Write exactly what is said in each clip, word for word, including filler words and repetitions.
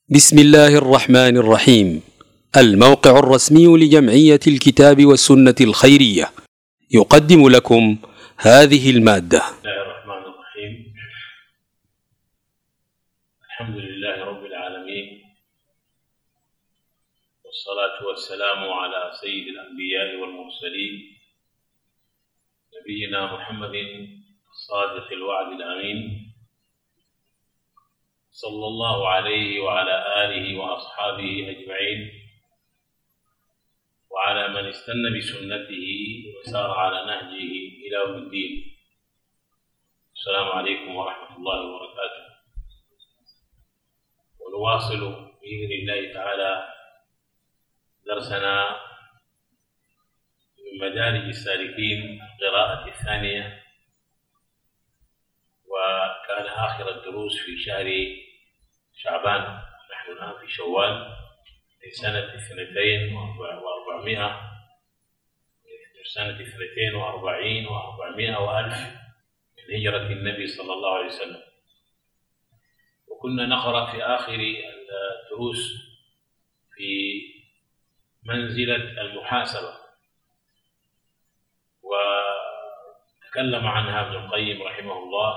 بسم الله الرحمن الرحيم. الموقع الرسمي لجمعية الكتاب والسنة الخيرية يقدم لكم هذه المادة. بسم الله الرحمن الرحيم. الحمد لله رب العالمين، والصلاة والسلام على سيد الأنبياء والمرسلين نبينا محمد الصادق الوعد الأمين، صلى الله عليه وعلى آله وأصحابه أجمعين، وعلى من استنى بسنته وسار على نهجه إلى يوم الدين. السلام عليكم ورحمة الله وبركاته. ونواصل بإذن الله تعالى درسنا من مدارج السالكين القراءة الثانية، وكان آخر الدروس في شهر شعبان، نحن الآن في شوال في سنة اثنتين وأربعمائة سنة اثنتين وأربعين وأربعمائة وألف من هجرة النبي صلى الله عليه وسلم. وكنا نقرأ في آخر الدروس في منزلة المحاسبة، وتكلم عنها ابن القيم رحمه الله،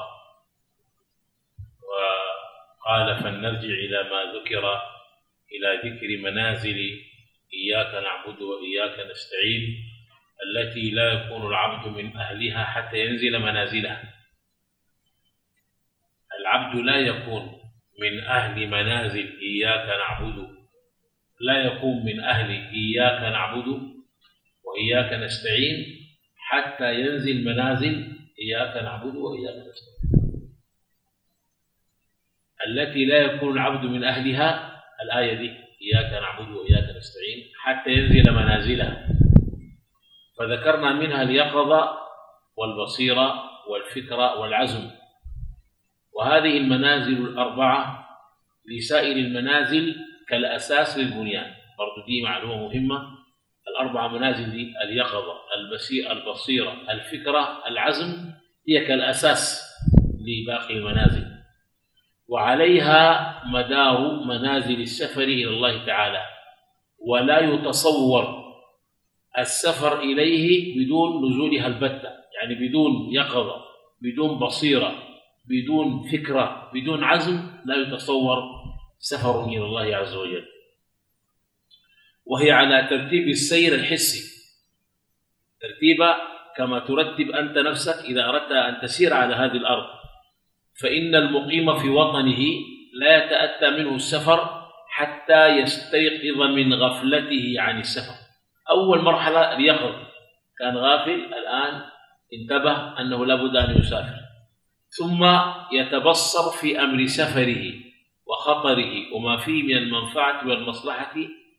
وقال: فلنرجع إلى ما ذكر إلى ذكر منازل إياك نعبد وإياك نستعين التي لا يكون العبد من أهلها حتى ينزل منازلها. العبد لا يكون من أهل منازل إياك نعبد، لا يكون من أهل إياك نعبد وإياك نستعين حتى ينزل منازل إياك نعبد وإياك نستعين التي لا يكون العبد من أهلها. الآية دي إياك نعبد وإياك نستعين حتى ينزل منازلها، فذكرنا منها اليقظة والبصيرة والفكرة والعزم، وهذه المنازل الأربعة لسائر المنازل كالأساس للبنيان. برضو دي معلومة مهمة، الأربعة منازل دي اليقظة البصيرة الفكرة العزم هي كالأساس لباقي المنازل، وعليها مدار منازل السفر إلى الله تعالى، ولا يتصور السفر إليه بدون نزولها البتة، يعني بدون يقظة، بدون بصيرة، بدون فكرة، بدون عزم لا يتصور سفر إلى الله عز وجل. وهي على ترتيب السير الحسي، ترتيبا كما ترتب أنت نفسك إذا أردت أن تسير على هذه الأرض. فإن المقيم في وطنه لا يتأتى منه السفر حتى يستيقظ من غفلته عن السفر. أول مرحلة اليقظ، كان غافل، الآن انتبه أنه لابد أن يسافر، ثم يتبصر في أمر سفره وخطره وما فيه من المنفعة والمصلحة.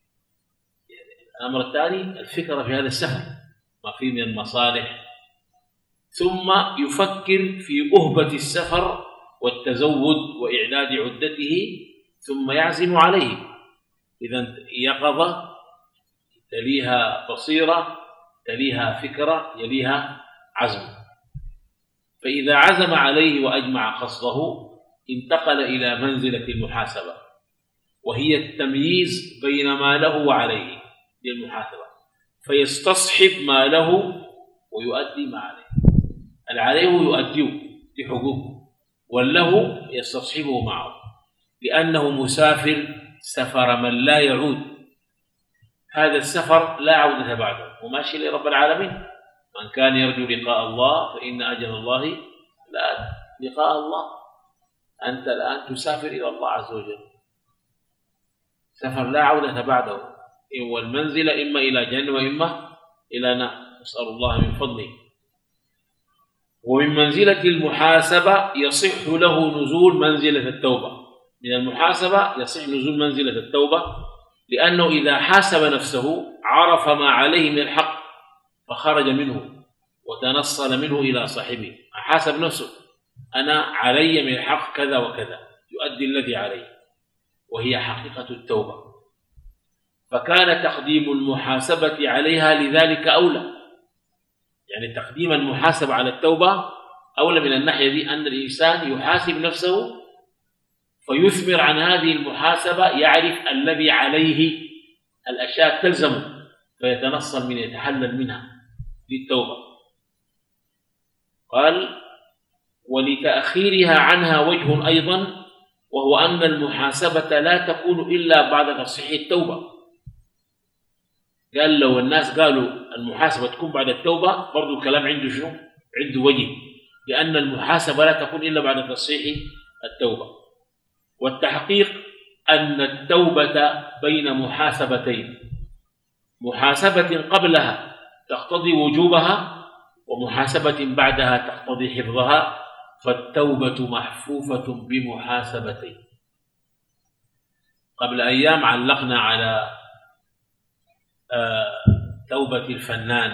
الأمر الثاني الفكرة في هذا السفر، ما فيه من المصالح، ثم يفكر في أهبة السفر والتزود وإعداد عدته، ثم يعزم عليه. إذن يقظة تليها بصيرة، تليها فكرة، يليها عزم. فإذا عزم عليه وأجمع قصده انتقل إلى منزلة المحاسبة، وهي التمييز بين ما له وعليه للمحاسبة، فيستصحب ما له ويؤدي ما عليه. العليه يؤديه لحقوقه، والله يستصحبه معه، لأنه مسافر سفر من لا يعود. هذا السفر لا عودة بعده، وماشي لرب العالمين. من كان يرجو لقاء الله فإن أجل الله لآت. لقاء الله، أنت الآن تسافر إلى الله عز وجل، سفر لا عودة بعده، والمنزل إما إلى جنة وإما إلى نار، نسأل الله من فضله. ومن منزلة المحاسبة يصح له نزول منزلة التوبة. من المحاسبة يصح نزول منزلة التوبة، لأنه إذا حاسب نفسه عرف ما عليه من الحق فخرج منه وتنصل منه إلى صاحبه. حاسب نفسه، أنا علي من الحق كذا وكذا، يؤدي الذي عليه، وهي حقيقة التوبة. فكان تقديم المحاسبة عليها لذلك أولى، يعني تقديم المحاسبة على التوبة أولى من الناحية دي، أن الإنسان يحاسب نفسه فيثمر عن هذه المحاسبة، يعرف الذي عليه الأشياء تلزمه فيتنصل من يتحلل منها للتوبة. قال: ولتأخيرها عنها وجه أيضا، وهو أن المحاسبة لا تكون إلا بعد تصحيح التوبة. قال لو الناس قالوا المحاسبة تكون بعد التوبة برضو الكلام عنده شنو؟ عنده وجه، لأن المحاسبة لا تكون إلا بعد تصحيح التوبة. والتحقيق أن التوبة بين محاسبتين، محاسبة قبلها تقتضي وجوبها، ومحاسبة بعدها تقتضي حفظها، فالتوبة محفوفة بمحاسبتين. قبل أيام علقنا على آه توبة الفنان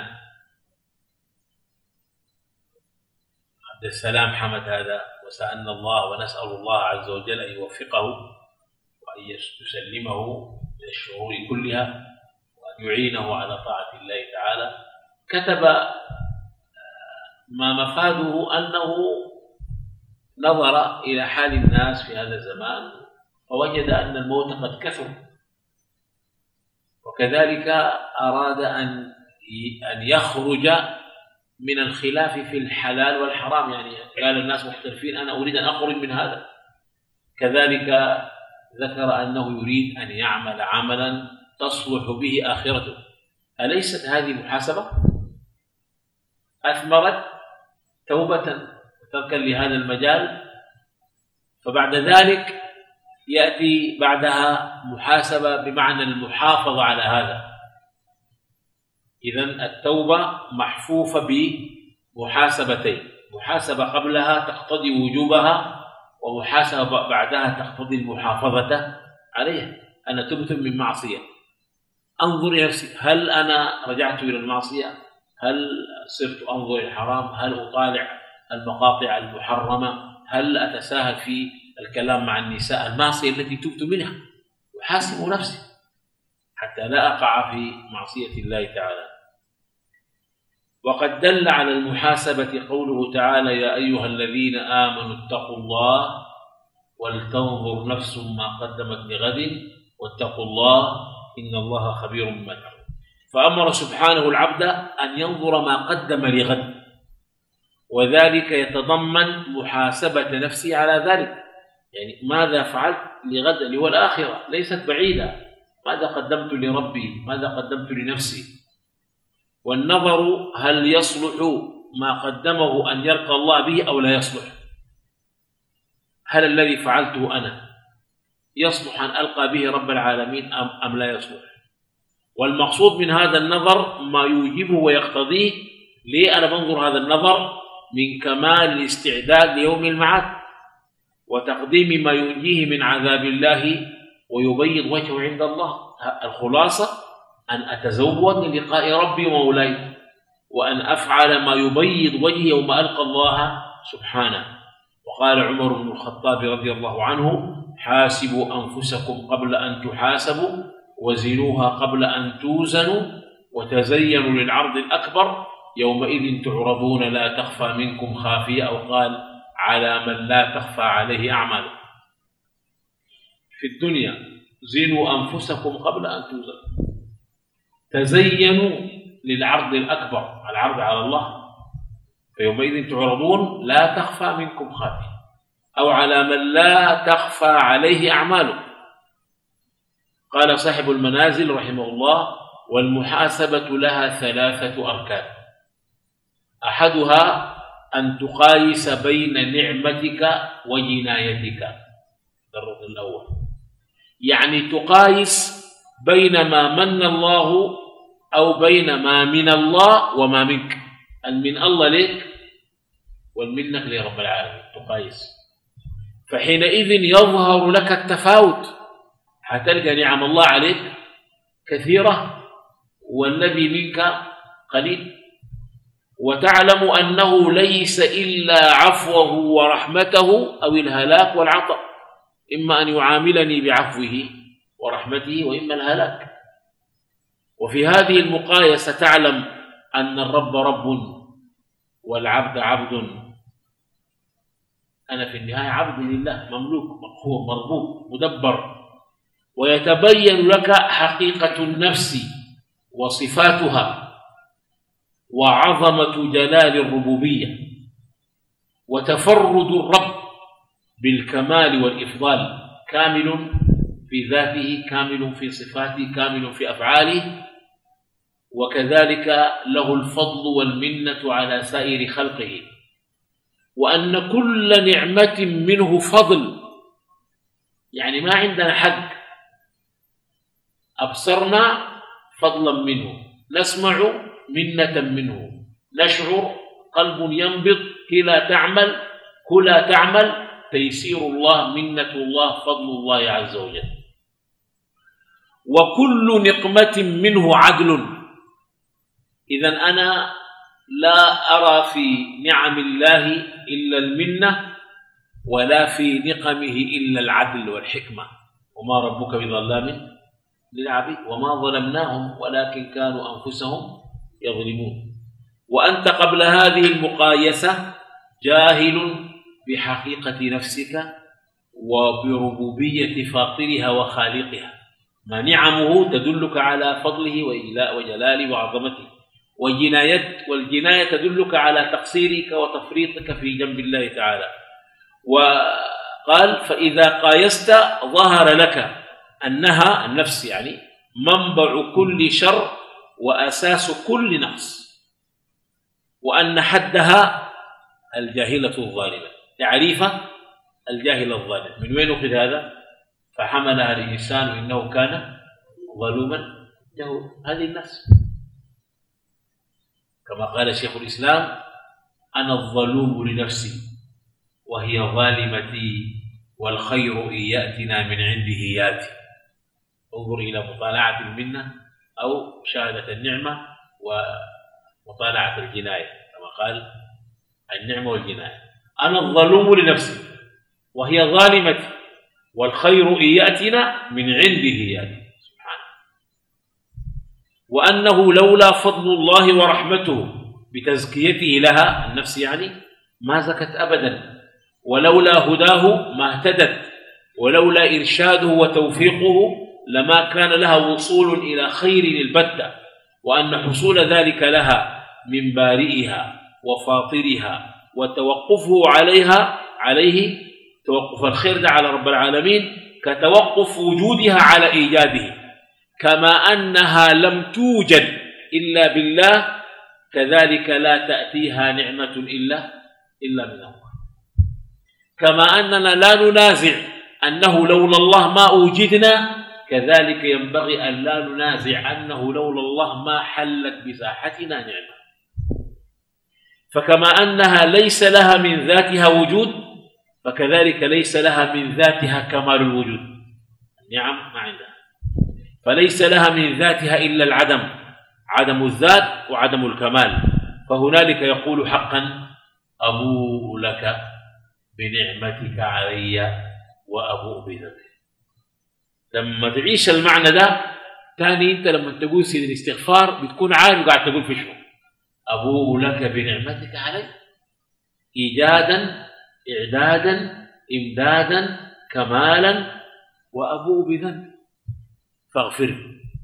عبد السلام حمد هذا، وسألنا الله ونسأل الله عز وجل أن يوفقه وأن يسلمه من الشرور كلها وأن يعينه على طاعة الله تعالى. كتب ما مفاده أنه نظر إلى حال الناس في هذا الزمان فوجد أن الموت قد كثر، وكذلك أراد أن أن يخرج من الخلاف في الحلال والحرام، يعني قال الناس مختلفين أنا أريد أن أخرج من هذا. كذلك ذكر أنه يريد أن يعمل عملا تصلح به آخرته. أليست هذه محاسبة؟ أثمرت توبة تركا لهذا المجال، فبعد ذلك يأتي بعدها محاسبة بمعنى المحافظة على هذا. إذن التوبة محفوفة بمحاسبتين، محاسبة قبلها تقتضي وجوبها، ومحاسبة بعدها تقتضي المحافظة عليها. أنا تبت من معصية، أنظر نفسي، هل أنا رجعت إلى المعصية؟ هل صرت أنظر إلى الحرام؟ هل أطالع المقاطع المحرمة؟ هل أتساهل في الكلام مع النساء؟ المعصية التي تبت منها أحاسب نفسي حتى لا أقع في معصية الله تعالى. وقد دل على المحاسبة قوله تعالى: يا أيها الذين آمنوا اتقوا الله ولتنظر نفس ما قدمت لغد واتقوا الله إن الله خبير بما تعملون. فأمر سبحانه العبد أن ينظر ما قدم لغد، وذلك يتضمن محاسبة نفسه على ذلك، يعني ماذا فعلت لغد اللي هو الآخرة ليست بعيدة، ماذا قدمت لربي، ماذا قدمت لنفسي. والنظر هل يصلح ما قدمه أن يلقى الله به أو لا يصلح، هل الذي فعلته أنا يصلح أن ألقى به رب العالمين أم, أم لا يصلح. والمقصود من هذا النظر ما يوجبه ويقتضيه. ليه أنا بنظر هذا النظر؟ من كمال الاستعداد ليوم المعاد وتقديم ما ينجيه من عذاب الله ويبيض وجهه عند الله. الخلاصة أن أتزود للقاء ربي ومولاي، وأن أفعل ما يبيض وجهي يوم ألقى الله سبحانه. وقال عمر بن الخطاب رضي الله عنه: حاسبوا أنفسكم قبل أن تحاسبوا، وزنوها قبل أن توزنوا، وتزينوا للعرض الأكبر، يومئذ تعرضون لا تخفى منكم خافية، أو قال: على من لا تخفى عليه أعمال. في الدنيا زنوا أنفسكم قبل أن توزنوا، تزينوا للعرض الأكبر، العرض على الله، فيومئذ تعرضون لا تخفى منكم خافية، أو على من لا تخفى عليه أعماله. قال صاحب المنازل رحمه الله: والمحاسبة لها ثلاثة أركان، أحدها أن تقايس بين نعمتك وجنايتك. الركن الأول يعني تقايس بين ما من الله أو بين ما من الله وما منك. المن الله لك والمنك لرب العالمين، تقايس. فحينئذ يظهر لك التفاوت، حتلقى نعم الله عليك كثيرة والذي منك قليل، وتعلم أنه ليس إلا عفوه ورحمته أو الهلاك والعطاء، إما أن يعاملني بعفوه ورحمته وإما الهلاك. وفي هذه المقايسة تعلم أن الرب رب والعبد عبد، أنا في النهاية عبد لله، مملوك مقهور مربوب مدبر. ويتبين لك حقيقة النفس وصفاتها وعظمة جلال الربوبية وتفرد الرب بالكمال والإفضال، كامل في ذاته، كامل في صفاته، كامل في أفعاله، وكذلك له الفضل والمنة على سائر خلقه، وأن كل نعمة منه فضل، يعني ما عندنا حق. أبصرنا فضلا منه، نسمع منة منه، نشعر قلب ينبض، كلا تعمل كلا تعمل، تيسير الله، منة الله، فضل الله عز وجل. وكل نقمة منه عدل. إذن أنا لا أرى في نعم الله إلا المنة، ولا في نقمه إلا العدل والحكمة. وما ربك بظلام للعبيد وما ظلمناهم ولكن كانوا أنفسهم يظلمون. وأنت قبل هذه المقايسة جاهل بحقيقة نفسك وبربوبية فاطرها وخالقها، ما نعمه تدلك على فضله وجلاله وعظمته، والجناية والجناية تدلك على تقصيرك وتفريطك في جنب الله تعالى. وقال فإذا قايست ظهر لك أنها النفس يعني منبع كل شر وأساس كل نقص، وأن حدها الجاهلة الظالمة. تعريفه الجاهل الظالم من وين أخذ هذا؟ فحملها الإنسان إنه كان ظلوما جهولا. هذه النفس كما قال شيخ الإسلام أنا الظلوم لنفسي وهي ظالمتي والخير إن يأتنا من عنده ياتي. انظر إلى مطالعة المنة أو مشاهدة النعمة ومطالعة الجناية، كما قال النعمة والجناية. أنا الظلوم لنفسي وهي ظالمتي والخير إن يأتنا من عنده ياتي، سبحانه. وأنه لولا فضل الله ورحمته بتزكيته لها النفس يعني ما زكت أبدا، ولولا هداه ما اهتدت، ولولا إرشاده وتوفيقه لما كان لها وصول إلى خير البتة، وأن حصول ذلك لها من بارئها وفاطرها وتوقفه عليها عليه توقف الخير ده على رب العالمين كتوقف وجودها على إيجاده، كما أنها لم توجد إلا بالله كذلك لا تأتيها نعمة إلا إلا من الله. كما أننا لا ننازع أنه لولا الله ما أوجدنا كذلك ينبغي أن لا ننازع أنه لولا الله ما حلت بساحتنا نعمة. فكما أنها ليس لها من ذاتها وجود فكذلك ليس لها من ذاتها كمال الوجود، النعم ما عندها، فليس لها من ذاتها إلا العدم، عدم الذات وعدم الكمال. فهنالك يقول حقا أبوء لك بنعمتك علي وأبوء بذنبي. لما تعيش المعنى ده تاني انت لما تقول سيد الاستغفار بتكون عارف قاعد تقول في شنو. أبوء لك بنعمتك علي إيجادا إعدادا إمدادا كمالا وأبوء بذنبي فاغفر.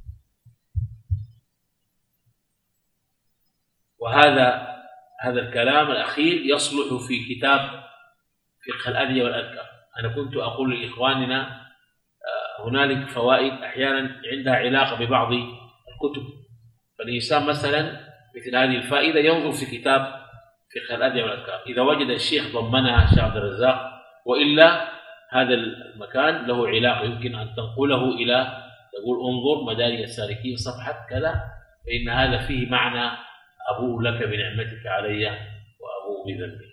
وهذا هذا الكلام الأخير يصلح في كتاب فقه الأدعية والأذكار. أنا كنت أقول لإخواننا هنالك فوائد أحيانا عندها علاقة ببعض الكتب، فالإنسان مثلا مثل هذه الفائدة ينظر في كتاب فقه الأدعية والأذكار إذا وجد الشيخ ضمنها الشيخ عبد الرزاق، وإلا هذا المكان له علاقة يمكن أن تنقله إلى تقول انظر مدارج السالكين صفحة كذا، فإن هذا فيه معنى أبوء لك بنعمتك علي وأبوء بذنبي.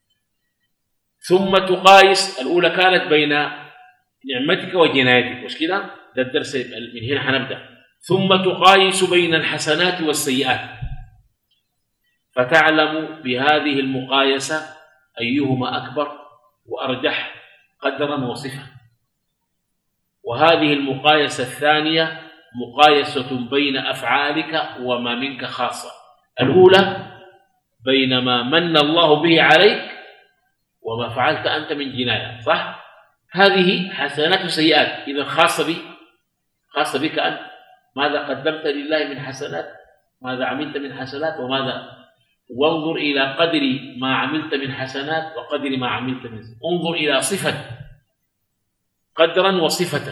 ثم تقايس، الأولى كانت بين نعمتك وجنايتك، مش كده؟ ده الدرس من هنا حنبدأ. ثم تقايس بين الحسنات والسيئات فتعلم بهذه المقايسة أيهما أكبر وأرجح قدرا وصفة. وهذه المقايسة الثانية مقايسة بين أفعالك وما منك خاصة. الأولى بين ما من الله به عليك وما فعلت أنت من جناية، صح؟ هذه حسنات وسيئات، إذا خاصة بي، خاصة بك أنت، ماذا قدمت لله من حسنات، ماذا عملت من حسنات وماذا، وانظر إلى قدر ما عملت من حسنات وقدر ما عملت من حسنات. انظر إلى صفة، قدرا وصفة،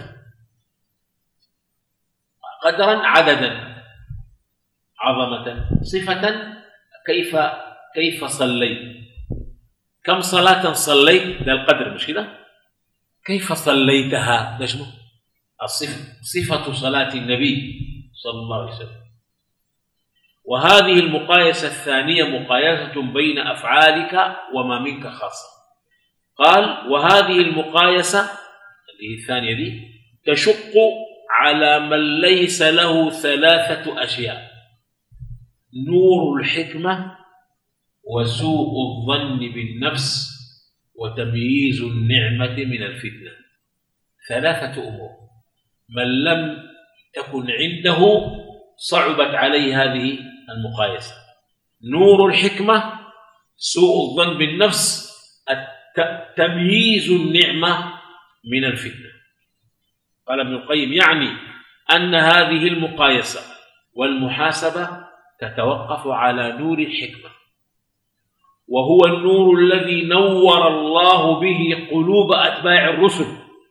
قدرا عددا، عظمة، صفة كيف كيف صليت، كم صلاة صليت، ده القدر مش كده، كيف صليتها، ده شنو الصفة، صفة صلاة النبي صلى الله عليه وسلم. وهذه المقايسة الثانية مقايسة بين أفعالك وما منك خاصة. قال وهذه المقايسة اللي هي الثانية دي تشق على من ليس له ثلاثة أشياء: نور الحكمة، وسوء الظن بالنفس، وتمييز النعمة من الفتنة. ثلاثة أمور من لم تكن عنده صعبت عليه هذه المقايسة: نور الحكمة، سوء الظن بالنفس، تمييز النعمة من الفتنة. قال ابن القيم: يعني أن هذه المقايسة والمحاسبة تتوقف على نور الحكمة، وهو النور الذي نور الله به قلوب أتباع الرسل،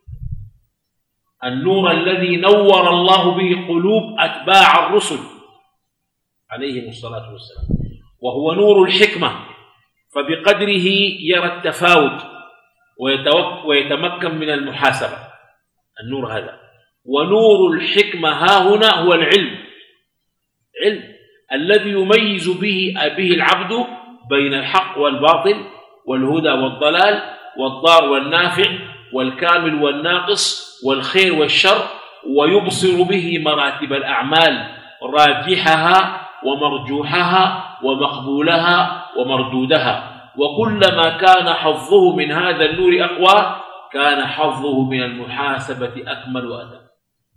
النور الذي نور الله به قلوب أتباع الرسل عليهم الصلاة والسلام، وهو نور الحكمة، فبقدره يرى التفاوت ويتمكن من المحاسبة، النور هذا. ونور الحكمة ها هنا هو العلم، علم الذي يميز به به العبد بين الحق والباطل، والهدى والضلال، والضار والنافع، والكامل والناقص، والخير والشر، ويبصر به مراتب الأعمال، راجحها ومرجوحها ومقبولها ومردودها. وكلما كان حظه من هذا النور أقوى كان حظه من المحاسبة أكمل وأتم.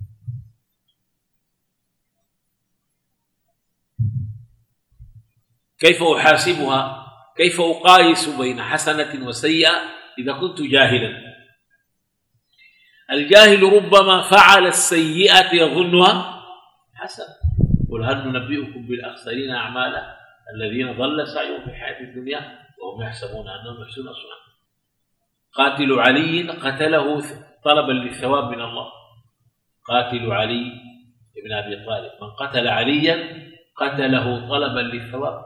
كيف أحاسبها؟ كيف أقايس بين حسنة وسيئة إذا كنت جاهلا؟ الجاهل ربما فعل السيئة يظنها حسنة. قل هل ننبئكم بالأخسرين أعمالا الذين ضل سعيهم في الحياة الدنيا وهم يحسبون أنهم يحسنون صنعا. قاتل علي قتله طلبا للثواب من الله، قاتل علي ابن أبي طالب من قتل عليا قتله طلبا للثواب.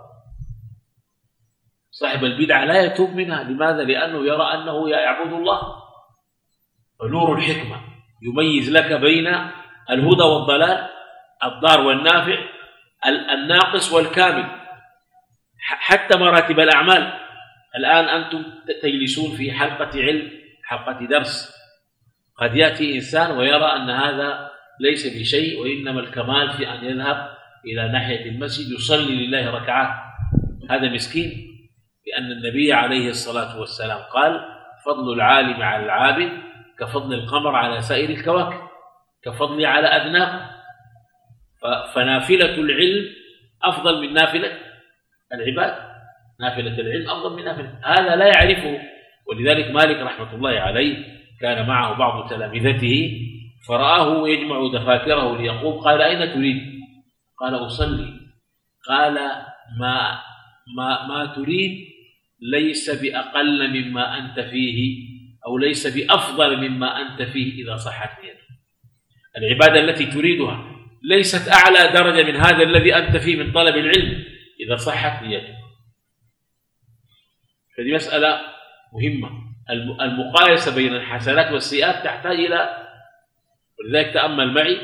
صاحب البدعة لا يتوب منها، لماذا؟ لأنه يرى أنه يعبد الله. فنور الحكمة يميز لك بين الهدى والضلال، الضار والنافع، الناقص والكامل، حتى مراتب الأعمال. الآن أنتم تجلسون في حلقة علم، حلقة درس، قد يأتي إنسان ويرى أن هذا ليس بشيء، وإنما الكمال في أن يذهب إلى ناحية المسجد يصلي لله ركعات، هذا مسكين. لأن النبي عليه الصلاة والسلام قال: فضل العالم على العابد كفضل القمر على سائر الكواكب، كفضل على أدناكم. فنافلة العلم أفضل من نافلة العباد، نافلة العلم أفضل من نافلة، هذا لا يعرفه. ولذلك مالك رحمة الله عليه كان معه بعض تلامذته فرآه يجمع دفاتره ليقوم، قال: أين تريد؟ قال: أصلي. قال: ما ما ما تريد ليس بأقل مما أنت فيه، أو ليس بأفضل مما أنت فيه إذا صحت نيتك. العبادة التي تريدها ليست أعلى درجة من هذا الذي أنت فيه من طلب العلم إذا صحت نيتك. فهذه مسألة مهمة. المقايسة بين الحسنات والسيئات تحتاج إلى، ولذلك تأمل معي.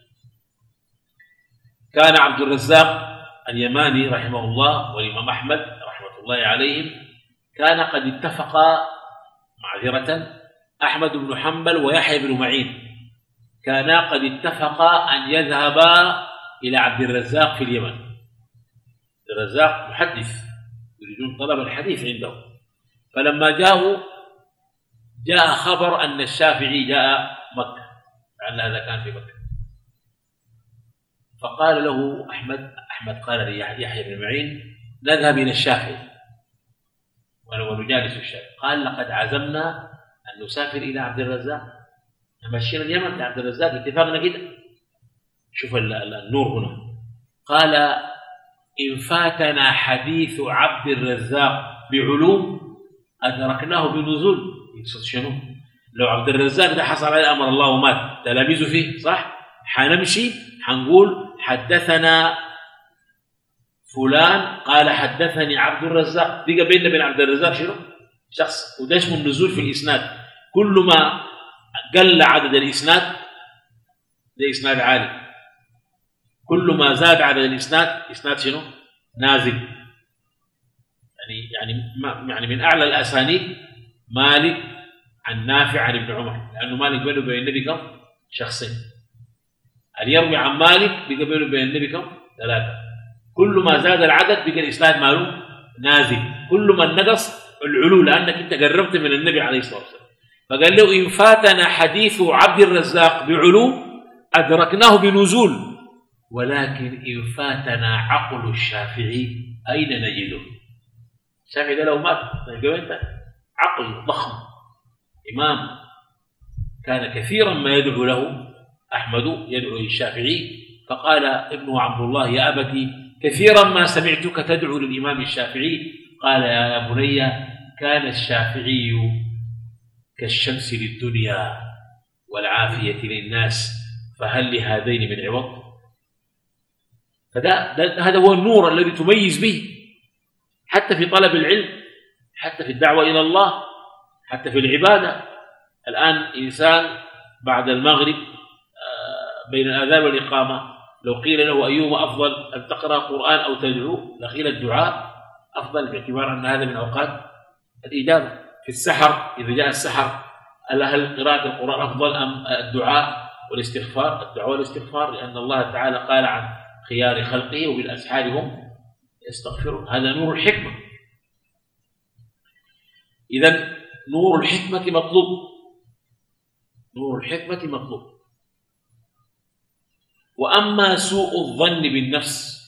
كان عبد الرزاق اليماني رحمه الله والإمام أحمد رحمة الله عليهم كان قد اتفقا، معذرة، أحمد بن حنبل ويحيى بن معين كانا قد اتفقا أن يذهبا إلى عبد الرزاق في اليمن. الرزاق محدث، يريدون طلب الحديث عنده. فلما جاءوا جاء خبر أن الشافعي جاء مكة، لأن هذا كان في مكة. فقال له أحمد أحمد قال لي يحيى بن معين: نذهب إلى الشافعي. ونجالس الشافعي. قال لقد عزمنا أن نسافر إلى عبد الرزاق، نمشينا اليمن لعبد الرزاق اتفاقنا كده. شوف النور هنا. قال إن فاتنا حديث عبد الرزاق بعلوم أدركناه بنزول. يقصد شنو؟ لو عبد الرزاق ده حصل عليه أمر الله ومات تلاميذه فيه صح؟ حنمشي حنقول حدثنا فلان قال حدثني عبد الرزاق، بقى بيننا بين عبد الرزاق شنو؟ شخص. وده اسمه النزول في الإسناد. كل ما قل عدد الإسناد ده إسناد عالي، كل ما زاد عدد الإسناد إسناد شنو؟ نازل. يعني يعني يعني من أعلى الأسانيد مالك عن نافع عن ابن عمر، لأنه مالك بينه وبين النبي كم؟ شخصين. اللي يروي عن مالك بقى بينه وبين النبي كم؟ ثلاثة. كل ما زاد العدد بقى الإسناد ماله نازل، كل ما نقص العلو، لأنك أنت قربت من النبي عليه الصلاة والسلام. فقال له إن فاتنا حديث عبد الرزاق بعلو أدركناه بنزول، ولكن إن فاتنا عقل الشافعي أين نجده؟ الشافعي ده لو مات أنت عقل ضخم، إمام كان كثيرا ما يدعو له أحمد يدعو للشافعي. فقال ابنه عبد الله يا أبتي كثيرا ما سمعتك تدعو للإمام الشافعي. قال يا بني كان الشافعي كالشمس للدنيا والعافية للناس، فهل لهذين من عوض؟ فده هذا هو النور الذي تميز به حتى في طلب العلم، حتى في الدعوة إلى الله، حتى في العبادة. الآن إنسان بعد المغرب بين الأذان والإقامة لو قيل له أيهما أفضل أن تقرأ قرآن أو تدعو، لقيل الدعاء أفضل، باعتبار أن هذا من أوقات الإجابة. في السحر إذا جاء السحر هل قراءة القرآن أفضل أم الدعاء والاستغفار؟ الدعاء والاستغفار، لأن الله تعالى قال عن خيار خلقه وبالأسحار هم يستغفرون. هذا نور الحكمة. إذن نور الحكمة مطلوب، نور الحكمة مطلوب. وأما سوء الظن بالنفس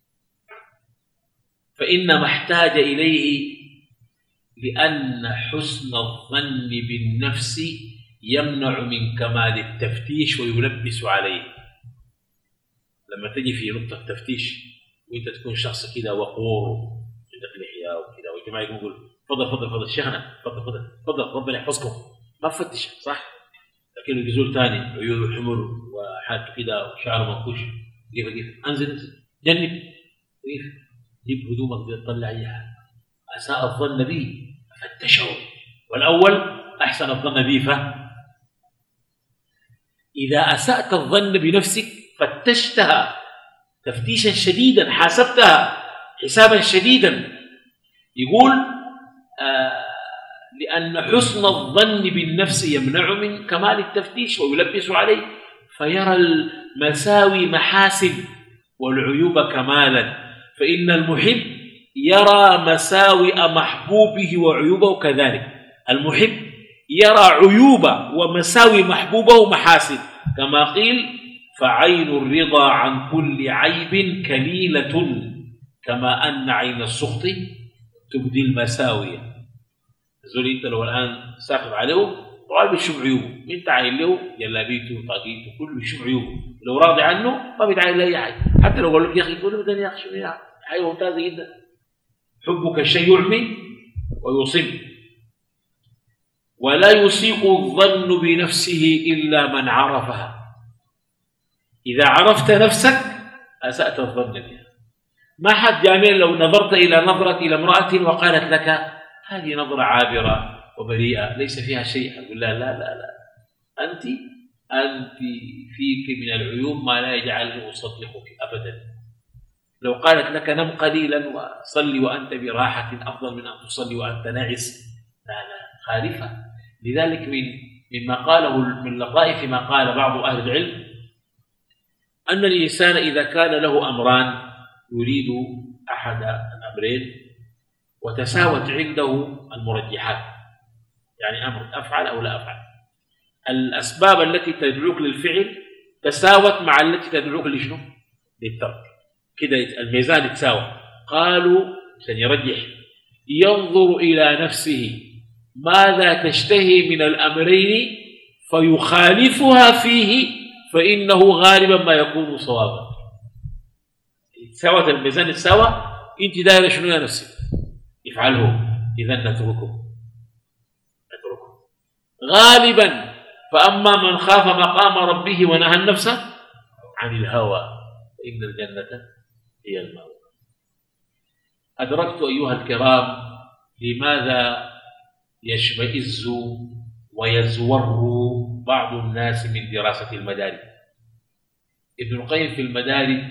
فإنما احتاج إليه لأن حسن الظن بالنفس يمنع من كمال التفتيش ويلبس عليه. لما تجي في نقطة تفتيش وانت تكون شخص كده وقور عندك لحية وكده والجماعة يقول فضل فضل فضل شيخنا فضل فضل فضل ربنا يحفظكم، ما تفتش صح؟ لكن الجزول ثاني عيونه حمر وحالته كده وشعره منكوش، كيف كيف انزل انزل جنب كيف جيب هدومك تطلع اي حاجه. اساء الظن بي فتشوا، والاول احسن الظن بي فهم. اذا اسات الظن بنفسك فتشتها تفتيشا شديدا، حاسبتها حسابا شديدا. يقول آه لأن حسن الظن بالنفس يمنع من كمال التفتيش ويلبس عليه، فيرى المساوي محاسن والعيوب كمالا. فإن المحب يرى مساوئ محبوبه وعيوبه كذلك. المحب يرى عيوب ومساوي محبوبه محاسن، كما قيل فعين الرضا عن كل عيب كليلة، كما أن عين السخط تبدي المساوية. زول انت لو الان ساخب عليه طبعا بيشوف عيوبه، انت عاين له جلابيته وطاقيته كله بيشوف عيوبه، لو راضي عنه ما بيتعاين له اي حاجه، حتى لو قال لك يا اخي تقول له يا اخي شو يا حاجه ممتازه جدا. حبك الشيء يعمي ويصيب، ولا يسيء الظن بنفسه الا من عرفها. اذا عرفت نفسك اسات الظن بها. ما حد جامل لو نظرت الى نظره الى امراه وقالت لك هذه نظرة عابرة وبريئة ليس فيها شيء، أقول لا لا لا لا أنت أنت فيك من العيوب ما لا يجعله أصدقك أبدا. لو قالت لك نم قليلا وصلي وأنت براحة أفضل من أن تصلي وأنت ناعس، لا لا خالفة. لذلك من مما قاله من لطائف ما قال بعض أهل العلم أن الإنسان إذا كان له أمران يريد أحد الأمرين وتساوت عنده المرجحات، يعني أمر أفعل أو لا أفعل، الأسباب التي تدعوك للفعل تساوت مع التي تدعوك لشنو؟ للترك. كده الميزان يتساوى. قالوا عشان يرجح ينظر إلى نفسه ماذا تشتهي من الأمرين فيخالفها فيه، فإنه غالبا ما يكون صوابا. سوت الميزان السوا، انت دايره شنو يا نفسي؟ افعله، اذا نتركه نتركه غالبا. فأما من خاف مقام ربه ونهى النفس عن الهوى فإن الجنة هي المأوى. أدركت أيها الكرام لماذا يشمئز ويزور بعض الناس من دراسة المدارج. ابن القيم في المدارج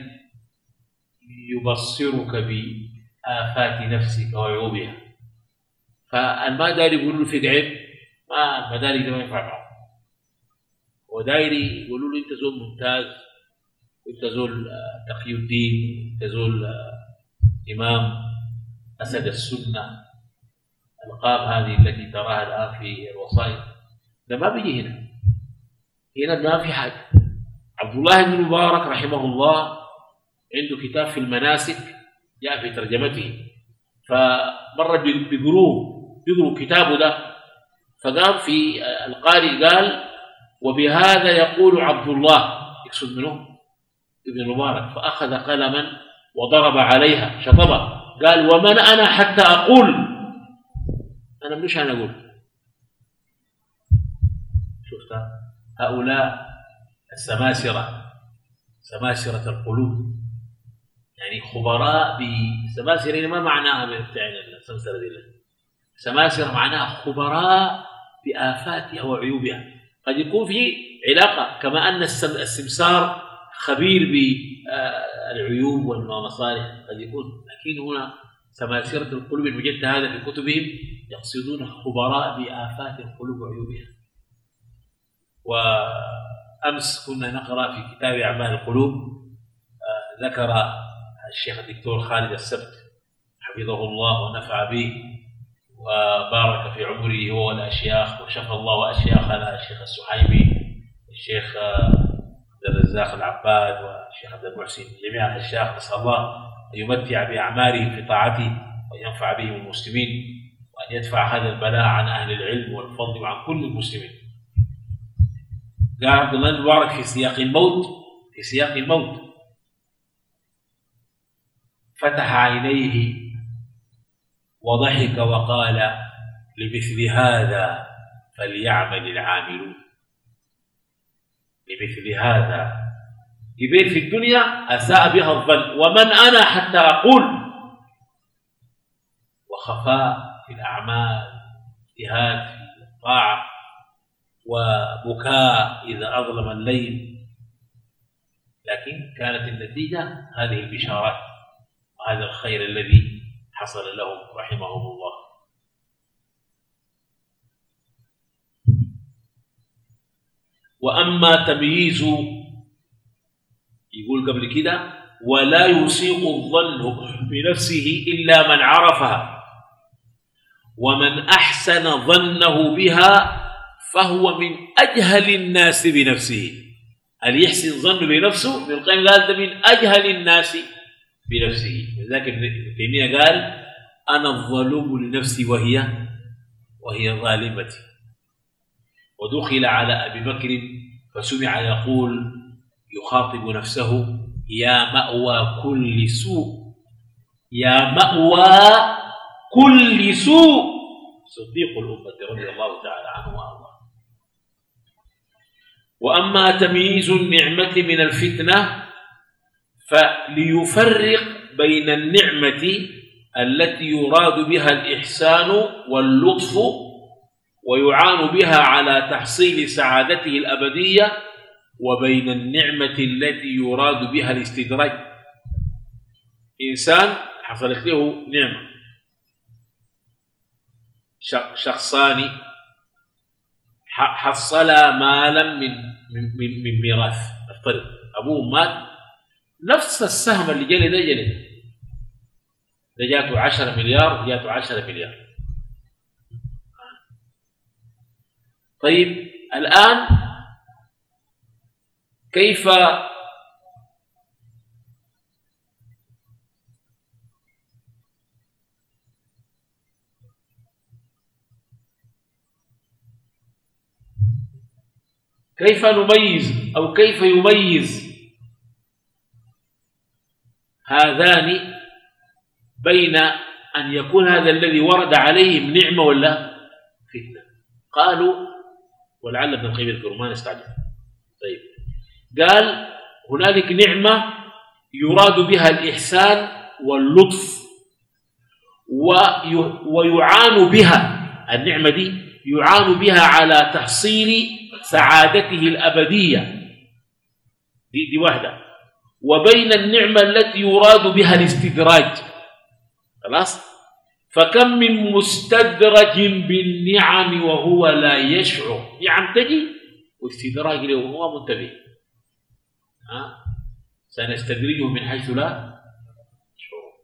يبصرك بآفات نفسك وعيوبها، فالمدارج يقولوا له فيك عيب، ما المدارج ما ينفع معه، ودايري يقولوا له انت زول ممتاز، انت زول تقي الدين، انت زول امام اسد السنه، القاب هذه التي تراها الان في الوسائط، ده ما بيجي هنا، هنا ما في حاجه. عبد الله بن مبارك رحمه الله عنده كتاب في المناسك جاء في ترجمته، فمره بيقروه بيقروا كتابه ده، فقام في القارئ قال وبهذا يقول عبد الله، يقصد منه ابن مبارك، فأخذ قلما وضرب عليها شطبة، قال ومن أنا حتى أقول، أنا مش أنا أقول. شفت هؤلاء السماسرة، سماسرة القلوب، يعني خبراء بسماسرة، ما معناها بتاعنا السمسرة دي، سماسرة معناها خبراء بآفاتها وعيوبها. قد يكون في علاقة، كما أن السمسار خبير بالعيوب والمصالح قد يكون، لكن هنا سماسرة القلوب المجد هذا في كتبهم يقصدون خبراء بآفات القلوب وعيوبها. وأمس كنا نقرأ في كتاب أعمال القلوب، ذكر الشيخ الدكتور خالد السبت حفظه الله ونفع به وبارك في عمره هو والأشياخ، وشفى الله أشياخنا الشيخ السحيمي، الشيخ عبد الرزاق العباد، والشيخ عبد المحسن، جميع الأشياخ، نسأل الله أن يمتع بأعمالهم في طاعته وينفع بهم المسلمين، وأن يدفع هذا البلاء عن أهل العلم والفضل وعن كل المسلمين. قال عبد الله بن مبارك في سياق الموت في سياق الموت فتح عينيه وضحك وقال لمثل هذا فليعمل العاملون. لمثل هذا يبين في الدنيا أساء بها الظن، ومن أنا حتى أقول، وخفاء في الأعمال، اجتهاد في الطاعة، وبكاء إذا أظلم الليل، لكن كانت النتيجة هذه البشارات وهذا الخير الذي حصل لهم رحمهم الله. وأما تمييز، يقول قبل كده ولا يسيء الظن بنفسه إلا من عرفها، ومن أحسن ظنه بها فهو من أجهل الناس بنفسه. اللي يحسن ظنه بنفسه، ابن القيم قال ده من أجهل الناس بنفسه. لذلك ابن تيمية قال أنا الظلوم لنفسي وهي وهي ظالمتي. ودخل على أبي بكر فسمع يقول يخاطب نفسه يا مأوى كل سوء، يا مأوى كل سوء، صديق الأمة رضي الله تعالى عنه وأرضاه. وأما تمييز النعمة من الفتنة فليفرق بين النعمة التي يراد بها الإحسان واللطف ويعان بها على تحصيل سعادته الأبدية، وبين النعمة التي يراد بها الاستدراج. إنسان حصلت له نعمة، شخصان حصلا مالا من من من ميراث، افترض أبوه مات، نفس السهم اللي جلي ده جلي ده جاته عشرة مليار جاته عشرة مليار. طيب الآن كيف كيف نميز أو كيف يميز هذان بين أن يكون هذا الذي ورد عليهم نعمة ولا فتنة؟ قالوا، ولعل ابن القيم الكرمان استعجل. طيب، قال هنالك نعمة يراد بها الإحسان واللطف ويعان بها، النعمة دي يعان بها على تحصيل سعادته الأبدية، دي, دي واحدة. وبين النعمة التي يراد بها الاستدراج. خلاص؟ فكم من مستدرج بالنعم وهو لا يشعر، نعم تجي واستدراج له وهو منتبه. ها؟ سنستدرجه من حيث لا يشعر.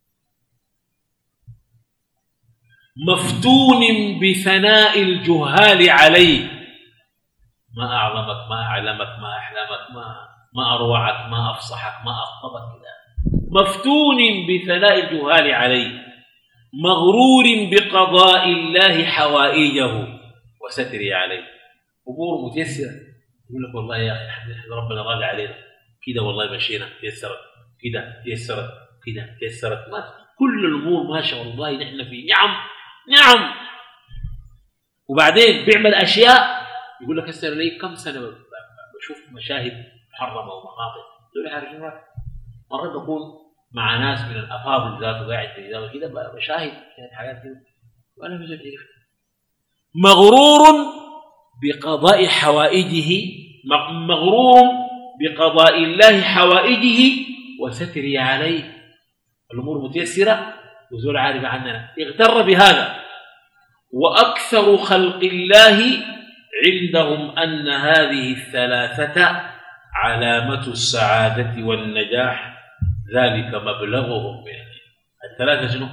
مفتون بثناء الجهال عليه، ما أعظمك، ما أعلمك، ما أحلمك، ما ما أروعك، ما أفصحك، ما أخطبك كذا. مفتون بثناء الجهال عليه، مغرور بقضاء الله حوائجه وستره عليه. أمور متيسرة، يقول لك والله يا أخي ربنا راضي علينا كده، والله مشينا تيسرت كده، تيسرت كده، تيسرت، ما كل الأمور ما شاء الله نحن في نعم نعم. وبعدين بيعمل أشياء يقول لك هسه لي كم سنة بشوف مشاهد محرمة ومقاطع، دول عارفين مرات بكون مع ناس من الأفاضل ذاته قاعد في ذاته كده بشاهد حاجات كده وأنا مش عارف. مغرور بقضاء حوائجه، مغرور بقضاء الله حوائجه وستره عليه، الأمور متيسرة وزول عارف عننا، اغتر بهذا. وأكثر خلق الله عندهم أن هذه الثلاثة علامة السعادة والنجاح، ذلك مبلغهم من الثلاثة شنو؟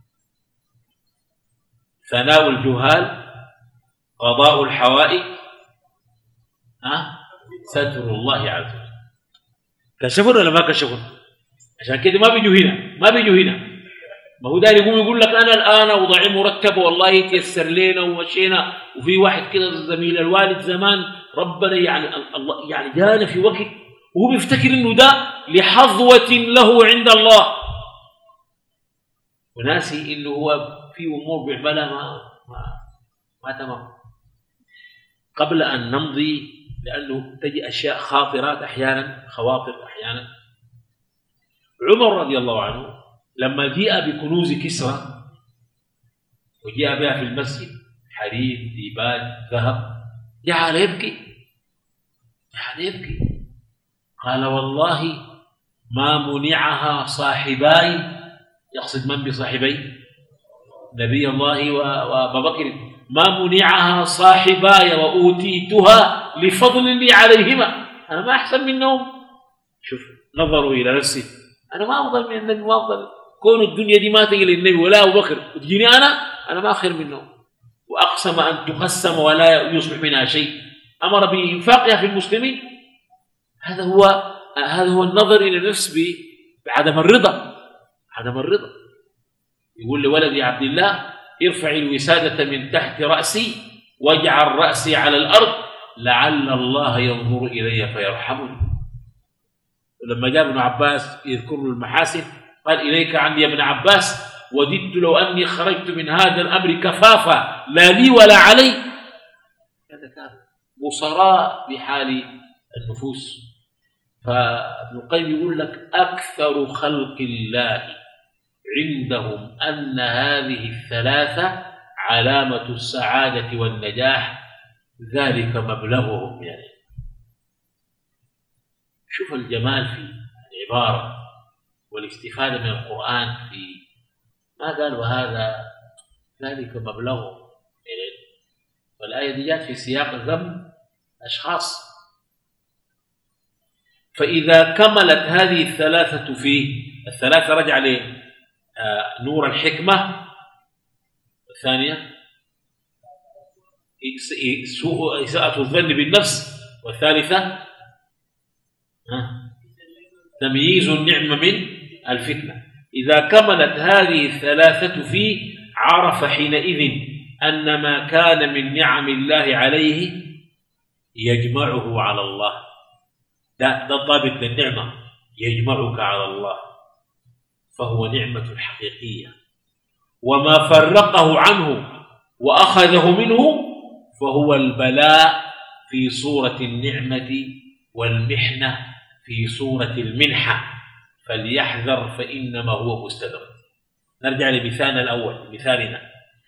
ثناء الجهال، قضاء الحوائج، ها؟ ستر الله عز وجل. كشفوا ولا ما كشفوا؟ عشان كده ما بيجوا هنا، ما بيجوا هنا. ما هو ده يقوم يقول لك أنا الآن وضعي مرتب والله تيسر لنا ومشينا، وفي واحد كده زميل الوالد زمان ربنا يعني الله يعني جانا في وقت وهو بيفتكر إنه ده لحظوة له عند الله، وناسي إنه هو في أمور بيعملها ما ما ما تمام. قبل أن نمضي، لأنه تجي أشياء خاطرات أحيانا، خواطر أحيانا. عمر رضي الله عنه لما جاء بكنوز كسرى وجاء بها في المسجد، حرير، ديباج، ذهب، جعل يبكي، جعل يبكي. قال والله ما منعها صاحباي، يقصد من بصاحبي؟ نبي الله وأبا بكر. ما منعها صاحباي وأوتيتها لفضل لي عليهما، أنا ما أحسن منهم. شوف نظروا إلى نفسه، أنا ما أفضل من النبي، ما أفضل، كون الدنيا دي ما تجي للنبي ولا أبو بكر وتجيني أنا، أنا ما خير منهم. وأقسم أن تقسم ولا يصبح منها شيء، أمر بإنفاقها في المسلمين. هذا هو هذا هو النظر إلى النفس بعدم الرضا، عدم الرضا. يقول لولدي عبد الله ارفع الوسادة من تحت رأسي واجعل رأسي على الأرض لعل الله ينظر إلي فيرحمني. ولما جاء ابن عباس يذكر له المحاسن قال إليك عني يا ابن عباس وددت لو أني خرجت من هذا الأمر كفافا لا لي ولا علي. هذا كان بصراء بحال النفوس. فابن القيم يقول لك أكثر خلق الله عندهم أن هذه الثلاثة علامة السعادة والنجاح، ذلك مبلغهم. يعني شوف الجمال في العبارة والاستفادة من القرآن في ما قال وهذا ذلك مبلغهم. يعني والآية دي جاءت في سياق ذم أشخاص. فإذا كملت هذه الثلاثة فيه، الثلاثة رجع ليه؟ آه نور الحكمة، الثانية سوء إساءة الظن بالنفس، والثالثة آه تمييز النعمة من الفتنة. إذا كملت هذه الثلاثة فيه عرف حينئذ أن ما كان من نعم الله عليه يجمعه على الله. ده ده الضابط للنعمة، يجمعك على الله، فهو نعمة حقيقية. وما فرقه عنه وأخذه منه فهو البلاء في صورة النعمة والمحنة في صورة المنحة، فليحذر فإنما هو مستدرج. نرجع لمثالنا الأول، مثالنا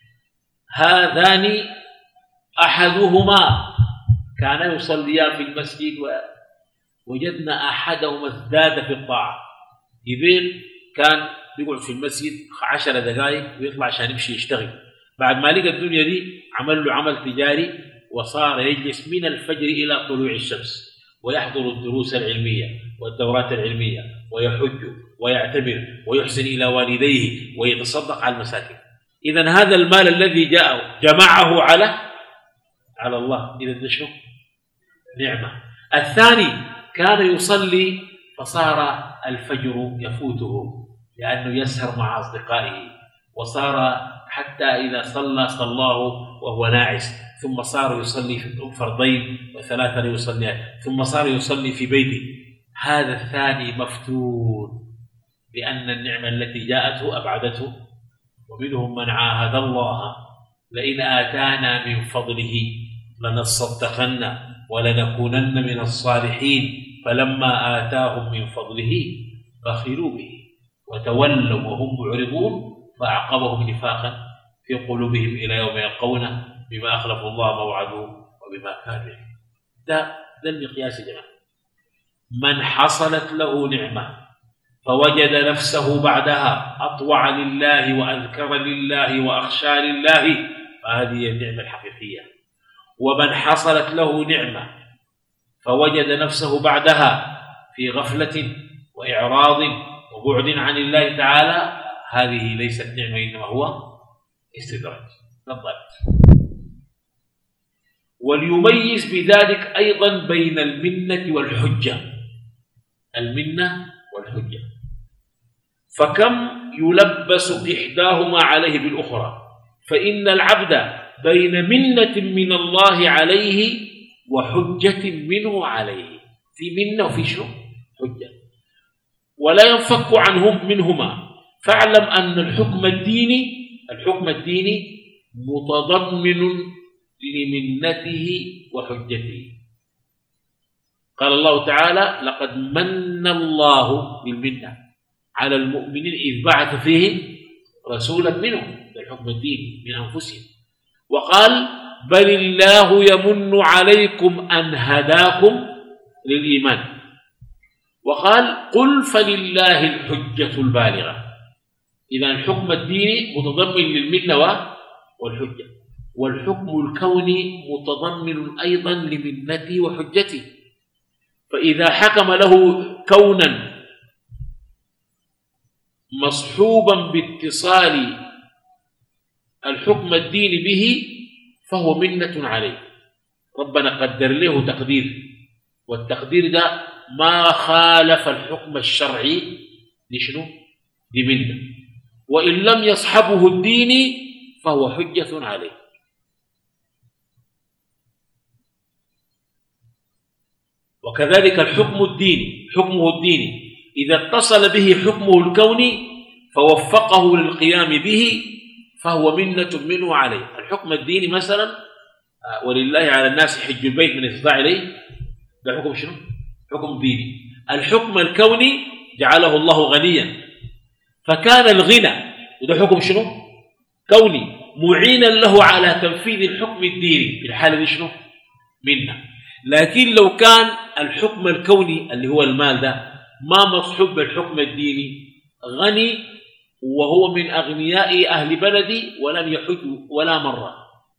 هذان أحدهما كان يصليان في المسجد ووجدنا أحدهما ازداد في الطاعة. جبريل كان يقعد في المسجد عشر دقائق ويطلع عشان يمشي يشتغل، بعد ما لقى الدنيا دي عمل له عمل تجاري وصار يجلس من الفجر إلى طلوع الشمس ويحضر الدروس العلمية والدورات العلمية ويحج ويعتمر ويحسن إلى والديه ويتصدق على المساكين. إذن هذا المال الذي جاءه جمعه على على الله، إذن ده شنو؟ نعمة. الثاني كان يصلي فصار الفجر يفوته لأنه يسهر مع أصدقائه، وصار حتى إذا صلى صلاه وهو ناعس، ثم صار يصلي في فرضين وثلاثة يصلي، ثم صار يصلي في بيته. هذا الثاني مفتون لأن النعمة التي جاءته أبعدته. ومنهم من عاهد الله لئن آتانا من فضله لنصدقن ولنكونن من الصالحين فلما آتاهم من فضله بخلوا به وتولوا وهم معرضون فأعقبهم نفاقا في قلوبهم إلى يوم يلقونه بما أخلفوا الله موعده وبما كانوا. ده ده المقياس يا جماعة. من حصلت له نعمة فوجد نفسه بعدها أطوع لله وأذكر لله وأخشى لله فهذه النعمة الحقيقية. ومن حصلت له نعمة فوجد نفسه بعدها في غفلة وإعراض وبعد عن الله تعالى، هذه ليست نعمة إنما هو استدراج. بالضبط. وليميز بذلك أيضا بين المنة والحجة. المنة والحجة، فكم يلبس إحداهما عليه بالأخرى، فإن العبد بين منة من الله عليه وحجة منه عليه. في منة وفي شو؟ حجة، ولا ينفك عنهم منهما. فاعلم أن الحكم الديني الحكم الديني متضمن لمنته وحجته. قال الله تعالى: لقد من الله بالمنة على المؤمنين إذ بعث فيهم رسولا منهم، بالحكم الديني من أنفسهم. وقال: بل الله يمن عليكم أن هداكم للإيمان. وقال: قل فلله الحجة البالغة. إذا الحكم الديني متضمن للمنة والحجة، والحكم الكوني متضمن أيضا لمنته وحجته. فإذا حكم له كونا مصحوبا باتصال الحكم الديني به فهو منة عليه. ربنا قدر له تقدير، والتقدير ده ما خالف الحكم الشرعي لشنو؟ لمنة. وإن لم يصحبه الديني فهو حجة عليه. وكذلك الحكم الديني حكمه الديني إذا اتصل به حكمه الكوني فوفقه للقيام به فهو منة منه عليه. الحكم الديني مثلا: ولله على الناس حج البيت من استطاع إليه، ده حكم شنو؟ حكم ديني. الحكم الكوني جعله الله غنيا فكان الغنى، وده حكم شنو؟ كوني، معينا له على تنفيذ الحكم الديني. في الحالة دي شنو؟ منه. لكن لو كان الحكم الكوني اللي هو المال ده ما مصحوب بالحكم الديني، غني وهو من أغنياء أهل بلدي ولم يحج ولا مرة،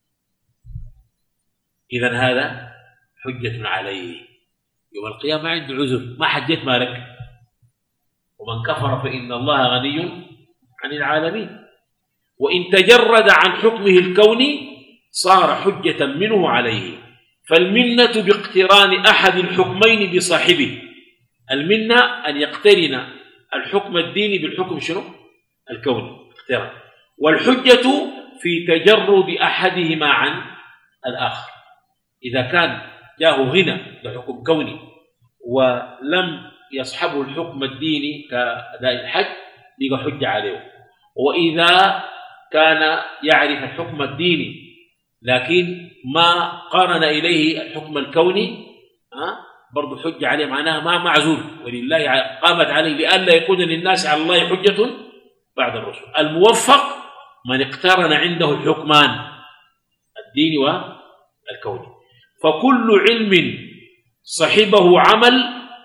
إذن هذا حجة عليه يوم القيامة، ما عنده عذر، ما حجيت مالك. ومن كفر فإن الله غني عن العالمين. وإن تجرد عن حكمه الكوني صار حجة منه عليه. فالمنة باقتران أحد الحكمين بصاحبه. المنة أن يقترن الحكم الديني بالحكم شنو؟ الكوني، اقتران. والحجة في تجرد أحدهما عن الآخر. إذا كان جاءه غنى بحكم كوني ولم يصحبه الحكم الديني كأداء الحج بقى حجة عليه. وإذا كان يعرف الحكم الديني لكن ما قارن إليه الحكم الكوني برضو حجة عليه، معناها ما معذور، ولله قامت عليه لئلا يكون للناس على الله حجة بعد الرسل. الموفق من اقترن عنده الحكمان الديني والكوني. فكل علم صحبه عمل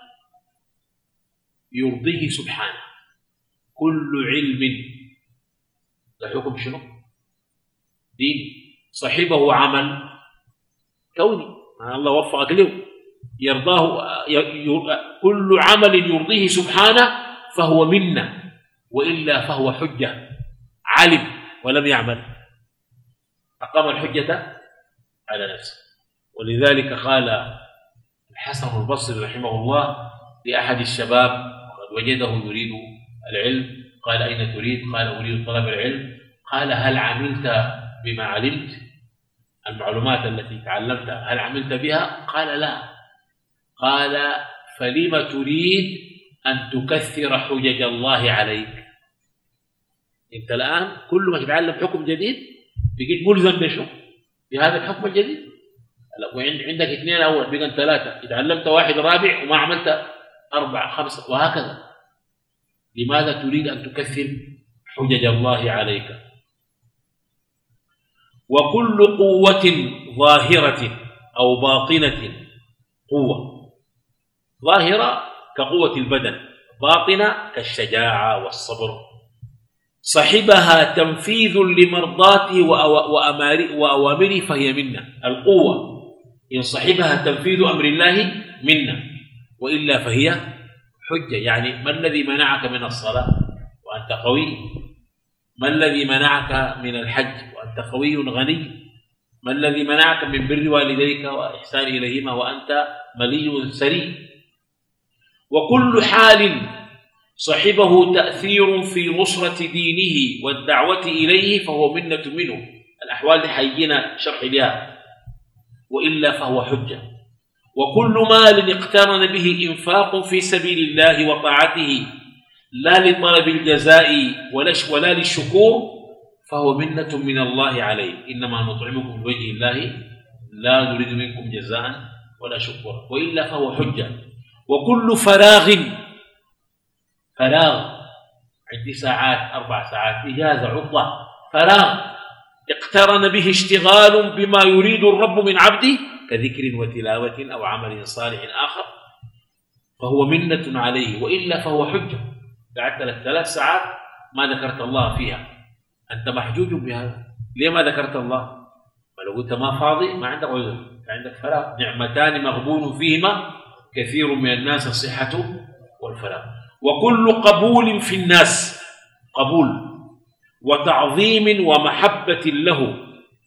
يرضيه سبحانه، كل علم ده حكم شنو؟ دين. صحبه عمل كوني، الله وفقك له يرضاه، كل عمل يرضيه سبحانه فهو منة، وإلا فهو حجة. علم ولم يعمل أقام الحجة على نفسه. ولذلك قال الحسن البصري رحمه الله لأحد الشباب قد وجده يريد العلم، قال أين تريد؟ قال أريد طلب العلم. قال هل عملت بما علمت؟ المعلومات التي تعلمتها هل عملت بها؟ قال لا. قال فلم تريد أن تكثر حجج الله عليك؟ أنت الآن كل ما تتعلم حكم جديد بقيت ملزم بشو؟ بهذا الحكم الجديد. وعندك اثنين أول بقى ثلاثة، تعلمت واحد رابع وما عملت أربعة خمسة وهكذا. لماذا تريد أن تكثر حجج الله عليك؟ وكل قوة ظاهرة أو باطنة، قوة ظاهرة كقوة البدن، باطنة كالشجاعة والصبر، صحبها تنفيذ لمرضاته وأوامره فهي منة. القوة إن صحبها تنفيذ أمر الله منة، وإلا فهي حجة. يعني ما الذي منعك من الصلاة وأنت قوي؟ ما الذي منعك من الحج وأنت قوي غني؟ ما الذي منعك من بر والديك وإحسان إليهما وأنت ملي سري؟ وكل حال صحبه تأثير في نصرة دينه والدعوة إليه فهو منة منه. الأحوال دي حيجينا شرح لها، وإلا فهو حجة. وكل مال اقترن به إنفاق في سبيل الله وطاعته لا لطلب الجزاء ولا للشكور فهو منة من الله عليه. إنما نطعمكم لوجه الله لا نريد منكم جزاء ولا شكورا، وإلا فهو حجة. وكل فراغ، فراغ عندي ساعات أربع ساعات إجازة عطلة، فراغ اقترن به اشتغال بما يريد الرب من عبده كذكر وتلاوة أو عمل صالح آخر فهو منة عليه، وإلا فهو حجة. قعدت لك ثلاث ساعات ما ذكرت الله فيها، أنت محجوج بهذا. ليه ما ذكرت الله؟ ما لو قلت ما فاضي ما عندك عذر، عندك فراغ. نعمتان مغبون فيهما كثير من الناس الصحة والفراغ. وكل قبول في الناس، قبول وتعظيم ومحبة له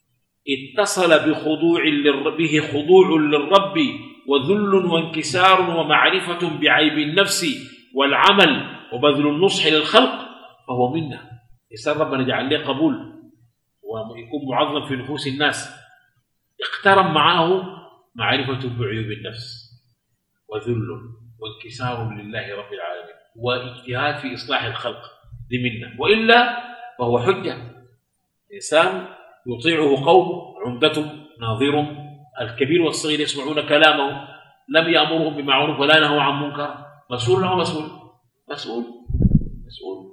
اتصل بخضوع به خضوع للرب وذل وانكسار ومعرفة بعيب النفس والعمل وبذل النصح للخلق فهو منا. يسأل ربنا جعل له قبول ويكون معظم في نفوس الناس، اقترن معه معرفة بعيوب النفس وذل وانكسار لله رب العالمين واجتهاد في إصلاح الخلق، دي منا. وإلا فهو حجة. إنسان يطيعه قوم عمدة ناظر، الكبير والصغير يسمعون كلامه، لم يأمرهم بمعروف ولا نهوا عن منكر، مسؤول أو مسؤول؟ مسؤول مسؤول.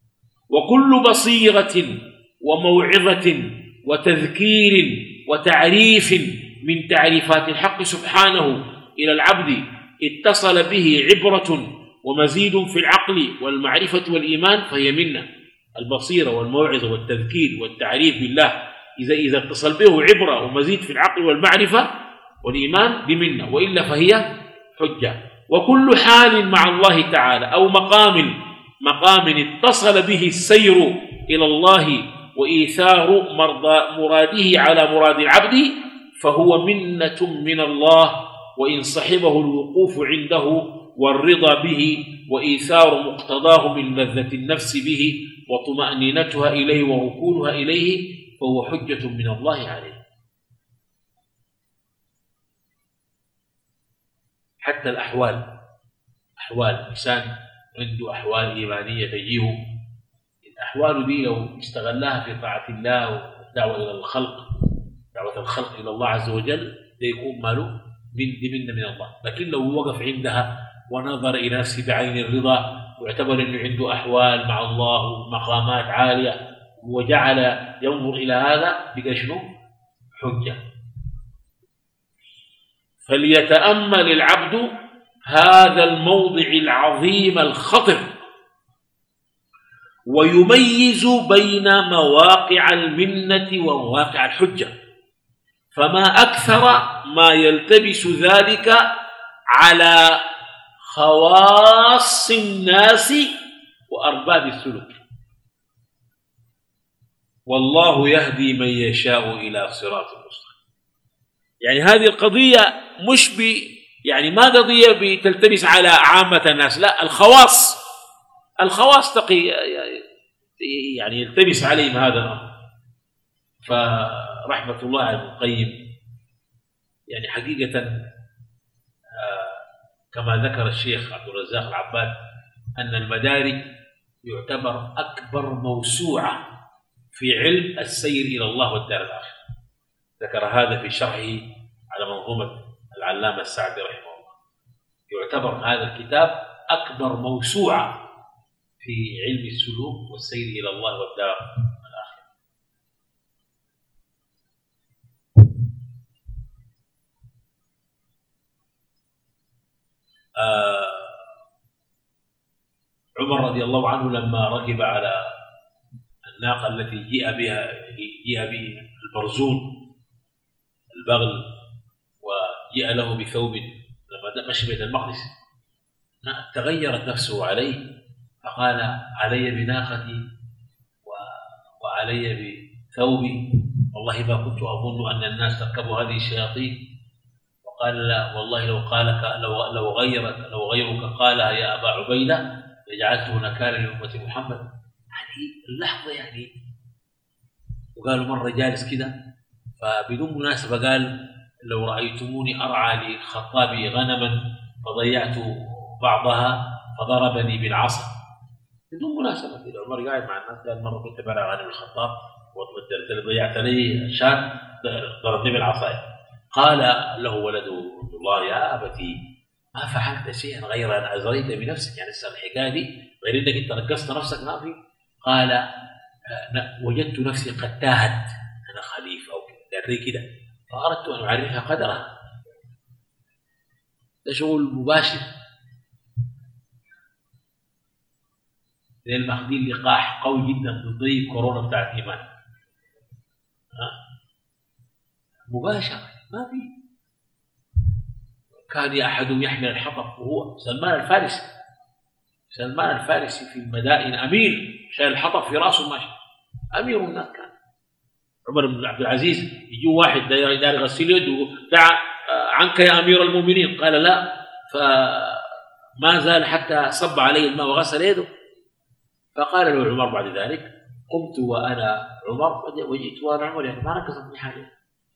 وكل بصيرة وموعظة وتذكير وتعريف من تعريفات الحق سبحانه إلى العبد اتصل به عبرة ومزيد في العقل والمعرفة والإيمان فهي منة. البصيرة والموعظة والتذكير والتعريف بالله إذا إذا اتصل به عبرة ومزيد في العقل والمعرفة والإيمان بمنة، وإلا فهي حجة. وكل حال مع الله تعالى أو مقام مقام اتصل به السير إلى الله وإيثار مراده على مراد العبد فهو منة من الله، وإن صحبه الوقوف عنده والرضا به وإيثار مقتضاه من لذة النفس به وطمأنينتها إليه وركونها إليه فهو حجة من الله عليه. حتى الأحوال، أحوال إنسان عنده أحوال إيمانية تجيه، الأحوال دي لو استغلها في طاعة الله والدعوة إلى الخلق، دعوة الخلق إلى الله عز وجل، ده يكون ماله من دي منه من الله. لكن لو وقف عندها ونظر إلى نفسه بعين الرضا واعتبر أنه عنده أحوال مع الله ومقامات عالية وجعل ينظر إلى هذا، بقى شنو؟ حجة. فليتأمل العبد هذا الموضع العظيم الخطر ويميز بين مواقع المنة ومواقع الحجة، فما أكثر ما يلتبس ذلك على خواص الناس وأرباب السلوك. والله يهدي من يشاء إلى صراط مستقيم. يعني هذه القضية مش ب يعني ما قضية بتلتبس على عامة الناس، لا، الخواص الخواص تقي يعني يلتبس عليهم هذا الأمر. فرحمة الله على ابن القيم يعني حقيقة كما ذكر الشيخ عبد الرزاق العباد أن المدارج يعتبر أكبر موسوعة في علم السير إلى الله والدار الآخرة. ذكر هذا في شرحه على منظومة العلامة السعدي رحمه الله. يعتبر هذا الكتاب أكبر موسوعة في علم السلوك والسير إلى الله والدار الآخرة. آه عمر رضي الله عنه لما ركب على الناقة التي جيء بها جيء به البرزون البغل وجاء له بثوب لما مشي بيت المقدس، تغيرت نفسه عليه فقال علي بناقتي وعلي بثوبي، والله ما كنت أظن أن الناس تركبوا هذه الشياطين. وقال لا والله لو قالك لو لو غيرك لو غيرك قالها يا أبا عبيدة لجعلته نكالا لأمة محمد. هذه اللحظة يعني. وقالوا مرة جالس كده فبدون مناسبة قال لو رأيتموني أرعى لخطابي غنما فضيعت بعضها فضربني بالعصا بدون مناسبة كده. عمر قاعد مع الناس قال مرة كنت برع غنم الخطاب وضيعت لي الشان ضربني بالعصاية. قال له ولده عبد الله يا أبتي ما فعلت شيئا غير أن أزريت بنفسك، يعني لسه الحكاية دي غير أنك أنت نقصت نفسك ما في. قال وجدت نفسي قد تاهت أنا خليفة أو كذا كده فأردت أن أعرفها قدرها. ده شغل مباشر لأن ماخذين لقاح قوي جدا ضد كورونا بتاعت إيمان. مباشر ما في. كان أحدهم يحمل الحطب وهو سلمان الفارسي. سلمان الفارسي في المدائن أمير، شايل الحطب في راسه ماشي أمير الناس. كان عمر بن عبد العزيز يجي واحد داير يغسل يده دعا عنك يا أمير المؤمنين، قال لا، فما زال حتى صب عليه الماء وغسل يده. فقال له عمر بعد ذلك قمت وأنا عمر وجئت وأنا عمر، يعني ما نقصتني حاجة.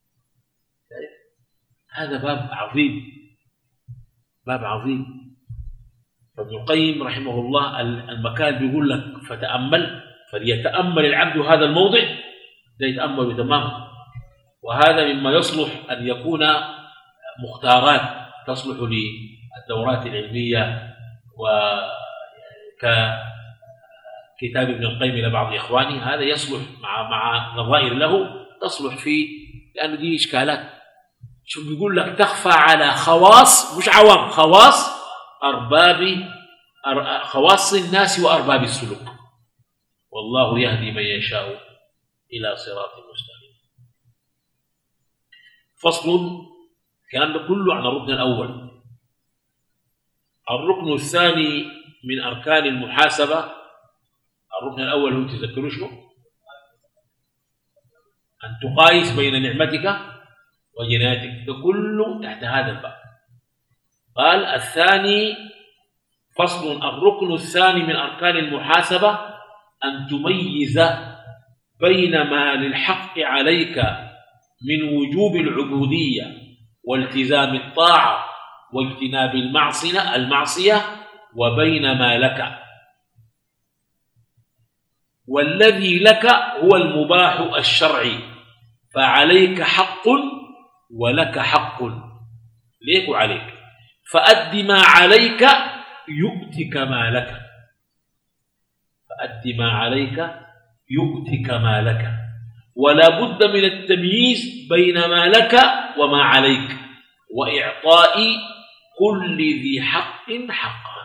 هذا باب عظيم، باب عظيم. فابن القيم رحمه الله المكان بيقول لك فتأمل، فليتأمل العبد هذا الموضع، ده يتأمل تماما. وهذا مما يصلح أن يكون مختارات تصلح للدورات العلمية، وكتاب ابن القيم إلى بعض إخواني هذا يصلح مع مع نظائر له تصلح فيه، لأن دي إشكالات. شو بيقول لك تخفى على خواص مش عوام، خواص أرباب خواص الناس وأرباب السلوك. والله يهدي من يشاء إلى صراط مستقيم. فصل. الكلام ده كله عن الركن الأول. الركن الثاني من أركان المحاسبة. الركن الأول هو تذكروا شنو؟ أن تقايس بين نعمتك وجنايتك، ده كله تحت هذا الباب. قال الثاني فصل. الركن الثاني من أركان المحاسبة أن تميز بين ما للحق عليك من وجوب العبودية والتزام الطاعة واجتناب المعصية المعصية وبين ما لك، والذي لك هو المباح الشرعي، فعليك حق ولك حق، ليك وعليك، فأد ما عليك يؤتك ما لك، فأد ما عليك يؤتك ما لك، ولا بد من التمييز بين ما لك وما عليك، وإعطاء كل ذي حق حقه.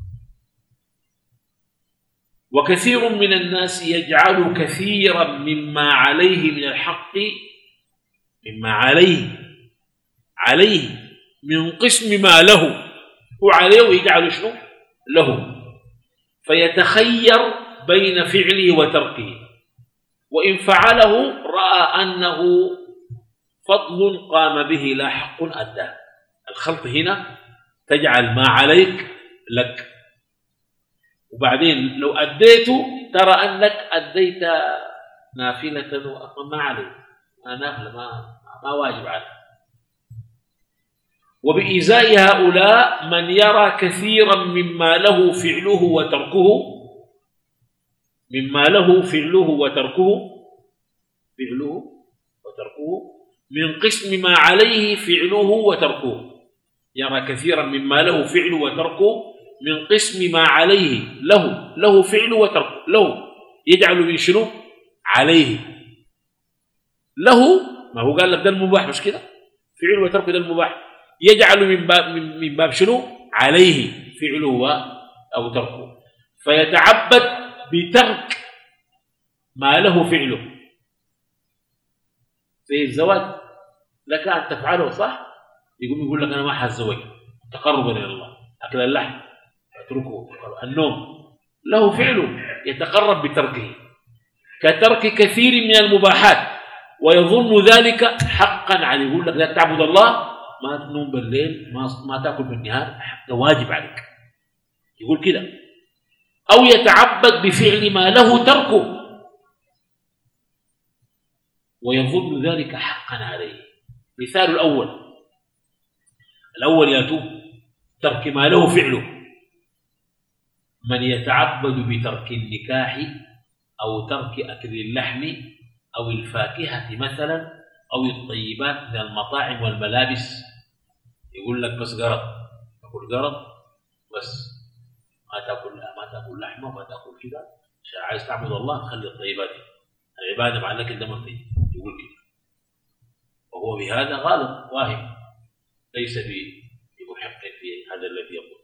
وكثير من الناس يجعل كثيرا مما عليه من الحق مما عليه عليه من قسم ما له هو عليه ويجعل شنو له، فيتخير بين فعله وتركه، وإن فعله رأى أنه فضل قام به لا حق أداه. الخلط هنا تجعل ما عليك لك، وبعدين لو أديته ترى أنك أديت نافلة وما عليك، ما نافلة ما, ما واجب عليك. وبإزاء هؤلاء من يرى كثيرا مما له فعله وتركه مما له فعله وتركه فعله وتركه من قسم ما عليه فعله وتركه، يرى كثيرا مما له فعله وتركه من قسم ما عليه له له فعله وتركه، له يجعل من شنو عليه له، ما هو قال لك ده المباح مش كده، فعله وتركه ده المباح، يجعل من باب من باب شنو عليه فعله أو تركه، فيتعبد بترك ما له فعله. في الزواج لك أن تفعله صح، يقوم يقول لك أنا ما حتزوج تقربا إلى الله، أكل اللحم اتركه، النوم له فعله يتقرب بتركه، كترك كثير من المباحات ويظن ذلك حقا عليه، يقول لك لا تعبد الله، ما تنوم بالليل، ما ما تاكل بالنهار، ده واجب عليك، يقول كده. أو يتعبد بفعل ما له تركه ويظن ذلك حقا عليه. مثال الأول الأول ياتوب ترك ما له فعله، من يتعبد بترك النكاح أو ترك أكل اللحم أو الفاكهة مثلا أو الطيبات من المطاعم والملابس، يقول لك بس قرض، تأكل قرض بس، ما تأكل ما تأكل لحمة وما تأكل كذا، عشان عايز تعبد الله خلي الطيبات، العبادة مع لك الدم الطيب، يقول كذا، وهو بهذا غالط واهم، ليس بمحق في هذا الذي يقول.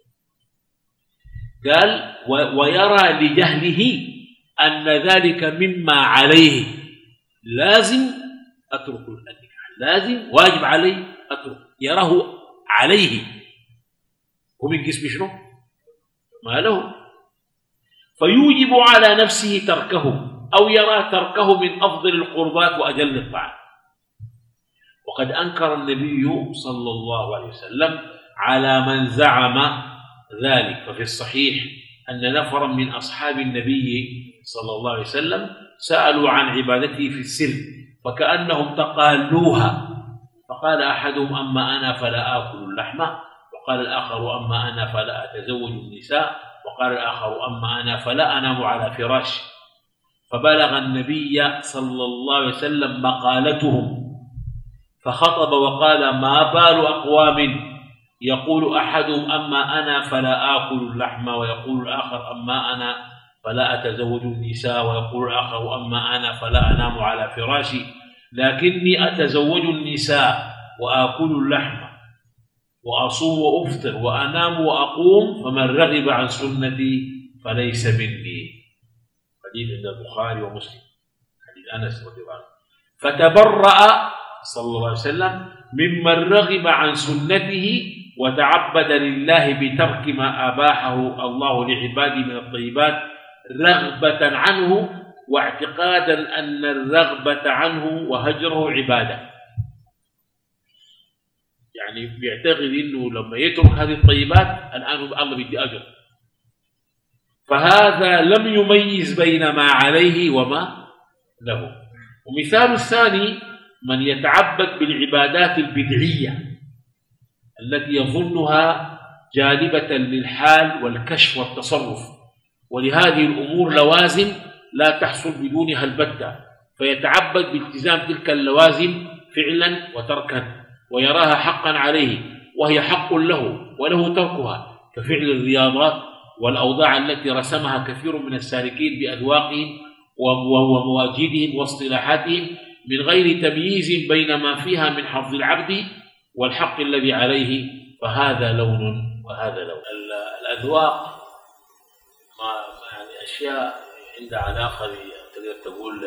قال ويرى لجهله أن ذلك مما عليه لازم أترك النكاح، لازم واجب عليه أترك، يراه عليه ومن قسم شنو ما له، فيوجب على نفسه تركه، أو يرى تركه من أفضل القربات وأجل الطاعات. وقد أنكر النبي صلى الله عليه وسلم على من زعم ذلك، ففي الصحيح أن نفرا من أصحاب النبي صلى الله عليه وسلم سألوا عن عبادته في السر فكأنهم تقالوها، فقال أحدهم أما أنا فلا آكل اللحم، وقال الآخر أما أنا فلا أتزوج النساء، وقال الآخر أما أنا فلا أنام على فراش. فبلغ النبي صلى الله عليه وسلم مقالتهم فخطب وقال ما بال أقوام يقول أحدهم أما أنا فلا آكل اللحم، ويقول الآخر أما أنا فلا أتزوج النساء، ويقول الآخر أما أنا فلا أنام على فراشي، لكني أتزوج النساء وآكل اللحم وأصوم وأفطر وأنام وأقوم، فمن رغب عن سنتي فليس مني. حديث عند البخاري ومسلم، حديث أنس رضي الله عنه. فتبرأ صلى الله عليه وسلم ممن رغب عن سنته وتعبد لله بترك ما أباحه الله لعباده من الطيبات رغبة عنه واعتقادا أن الرغبة عنه وهجره عبادة، يعني بيعتقد أنه لما يترك هذه الطيبات الآن الله بيدي أجر، فهذا لم يميز بين ما عليه وما له. ومثال الثاني من يتعبد بالعبادات البدعية التي يظنها جالبة للحال والكشف والتصرف، ولهذه الأمور لوازم لا تحصل بدونها البتة، فيتعبد بالتزام تلك اللوازم فعلا وتركا، ويراها حقا عليه وهي حق له وله تركها، كفعل الرياضات والأوضاع التي رسمها كثير من السالكين بأذواقهم ومواجدهم واصطلاحاتهم من غير تمييز بين ما فيها من حظ العبد والحق الذي عليه، فهذا لون وهذا لون. الأذواق ما يعني أشياء عندها علاقة تقدر تقول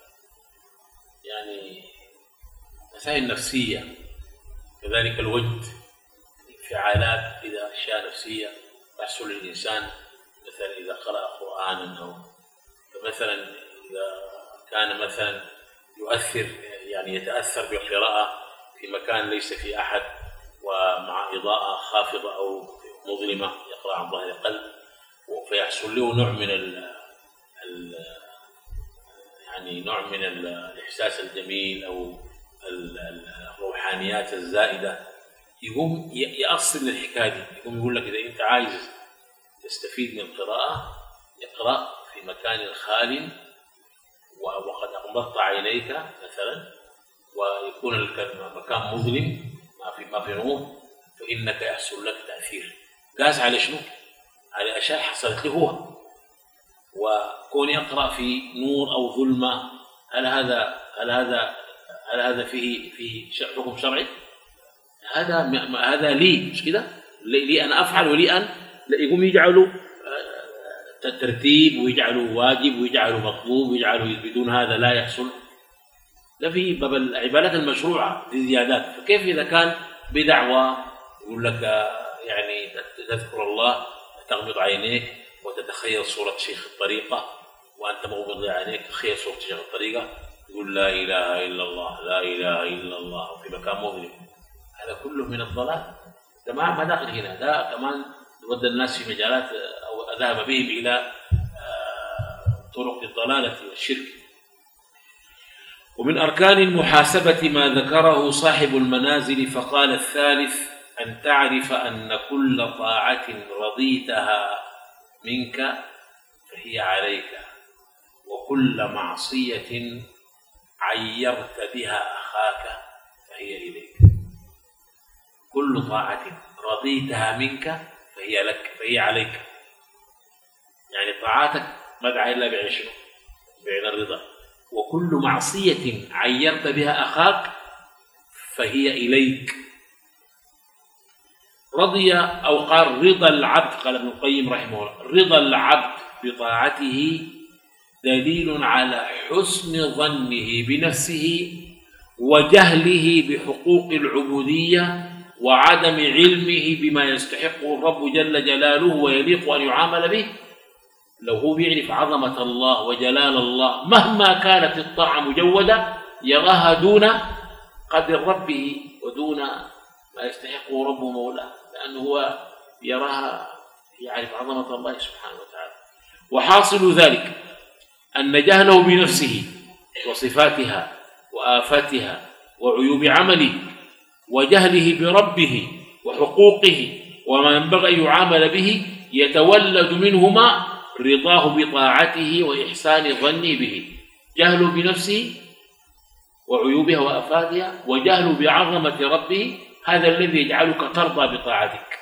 يعني مسائل نفسية، كذلك الوجد، انفعالات إذا أشياء نفسية تحصل للإنسان، مثلا إذا قرأ قرآنا، أو مثلا إذا كان مثلا يؤثر يعني يتأثر بالقراءة في مكان ليس في أحد ومع إضاءة خافضة أو مظلمة يقرأ عن ظهر قلب، فيحصل له نوع من ال ال يعني نوع من الإحساس الجميل أو الروحانيات الزائدة، يقوم يأصل للحكاية دي، يقوم يقول لك إذا أنت عايز تستفيد من القراءة يقرأ في مكان خال وقد أغمضت عينيك مثلا، ويكون المكان مظلم ما في ما في نور، فإنك يحصل لك تأثير. قاس على شنو؟ على أشياء حصلت له هو، وكون يقرأ في نور أو ظلمة، هل هذا هل هذا هل هذا فيه فيه حكم شرعي؟ هذا هذا لي مش كده؟ لي أن أفعل ولي أن يقوم يجعلوا ترتيب ويجعلوا واجب ويجعلوا مطلوب ويجعلوا بدون هذا لا يحصل. ده في باب العبادات المشروعة دي زيادات. فكيف إذا كان بدعوة يقول لك يعني تذكر الله تغمض عينيك وتتخيل صورة شيخ الطريقة وأنت مغمض عينيك تتخيل صورة شيخ الطريقة، يقول لا إله إلا الله لا إله إلا الله في مكان مظلم، هذا كله من الضلال. تمام، ما داخل هنا، ده كمان ودى الناس في مجالات أو ذهب بهم إلى طرق الضلالة والشرك. ومن أركان المحاسبة ما ذكره صاحب المنازل، فقال الثالث أن تعرف أن كل طاعة رضيتها منك فهي عليك، وكل معصية عيرت بها أخاك فهي إليك. كل طاعة رضيتها منك فهي لك فهي عليك، يعني طاعاتك ما دعا إلا بعين شنو؟ بعين الرضا. وكل معصية عيرت بها أخاك فهي إليك. رضي أو قال رضا العبد، قال ابن القيم رحمه الله، رضا العبد بطاعته دليل على حسن ظنه بنفسه وجهله بحقوق العبودية وعدم علمه بما يستحقه الرب جل جلاله ويليق أن يعامل به. لو هو بيعرف عظمة الله وجلال الله مهما كانت الطاعة مجودة يراها دون قدر ربه ودون ما يستحقه ربه مولاه، لأنه هو يراها يعرف عظمة الله سبحانه وتعالى. وحاصل ذلك أن جهله بنفسه وصفاتها وآفاتها وعيوب عمله وجهله بربه وحقوقه وما ينبغي أن يعامل به يتولد منهما رضاه بطاعته وإحسان ظنه به. جهله بنفسه وعيوبها وآفاتها وجهله بعظمة ربه، هذا الذي يجعلك ترضى بطاعتك،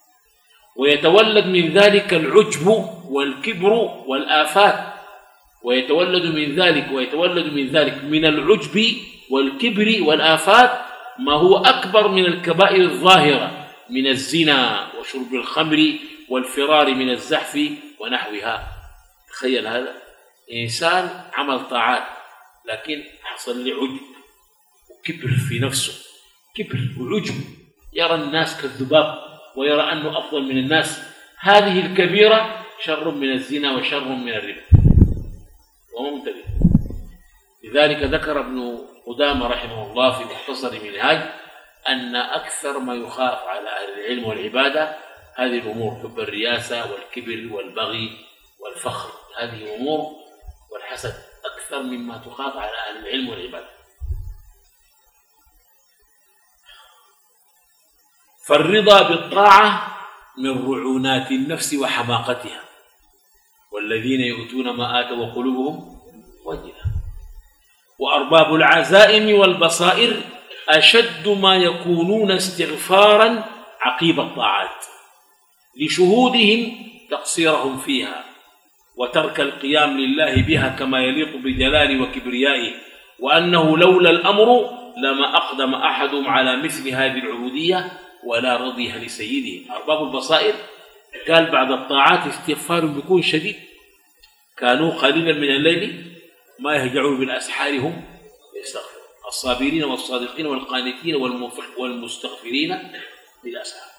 ويتولد من ذلك العجب والكبر والآفات، ويتولد من ذلك ويتولد من ذلك من العجب والكبر والآفات ما هو أكبر من الكبائر الظاهرة من الزنا وشرب الخمر والفرار من الزحف ونحوها. تخيل هذا إنسان عمل طاعات لكن حصل له عجب وكبر في نفسه، كبر وعجب، يرى الناس كالذباب ويرى أنه أفضل من الناس. هذه الكبيرة شر من الزنا وشر من الربا ومنتبه. لذلك ذكر ابن قدامة رحمه الله في مختصر منهاج أن أكثر ما يخاف على أهل العلم والعبادة هذه الأمور، حب الرياسة والكبر والبغي والفخر، هذه أمور والحسد أكثر مما تخاف على أهل العلم والعبادة. فالرضا بالطاعة من رعونات النفس وحماقتها، والذين يؤتون ما آتوا وقلوبهم وجلة. وأرباب العزائم والبصائر أشد ما يكونون استغفارا عقيب الطاعات لشهودهم تقصيرهم فيها وترك القيام لله بها كما يليق بجلال وكبريائه، وأنه لولا الأمر لما أقدم أحدهم على مثل هذه العبودية ولا رضيها لسيده. أرباب البصائر قال بعد الطاعات استغفار بيكون شديد، كانوا قليلا من الليل ما يهجعون بالأسحار هم يستغفرون، الصابرين والصادقين والقانتين والمستغفرين بالأسحار.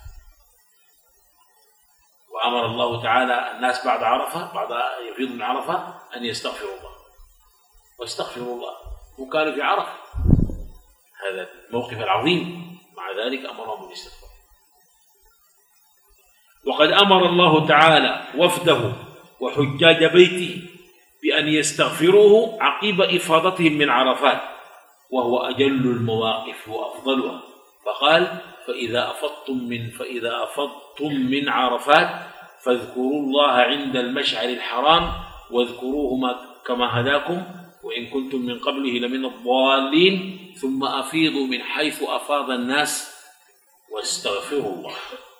وأمر الله تعالى الناس بعد عرفة بعد يفيض من عرفة أن يستغفروا الله، واستغفروا الله وكانوا في عرفة، هذا الموقف العظيم، مع ذلك أمرهم بالاستغفار. وقد أمر الله تعالى وفده وحجاج بيته بأن يستغفروه عقيب إفاضتهم من عرفات، وهو أجل المواقف وأفضلها، فقال: فإذا أفضتم من فإذا أفضتم من عرفات فاذكروا الله عند المشعر الحرام واذكروه كما هداكم وإن كنتم من قبله لمن الضالين ثم أفيضوا من حيث أفاض الناس واستغفروا الله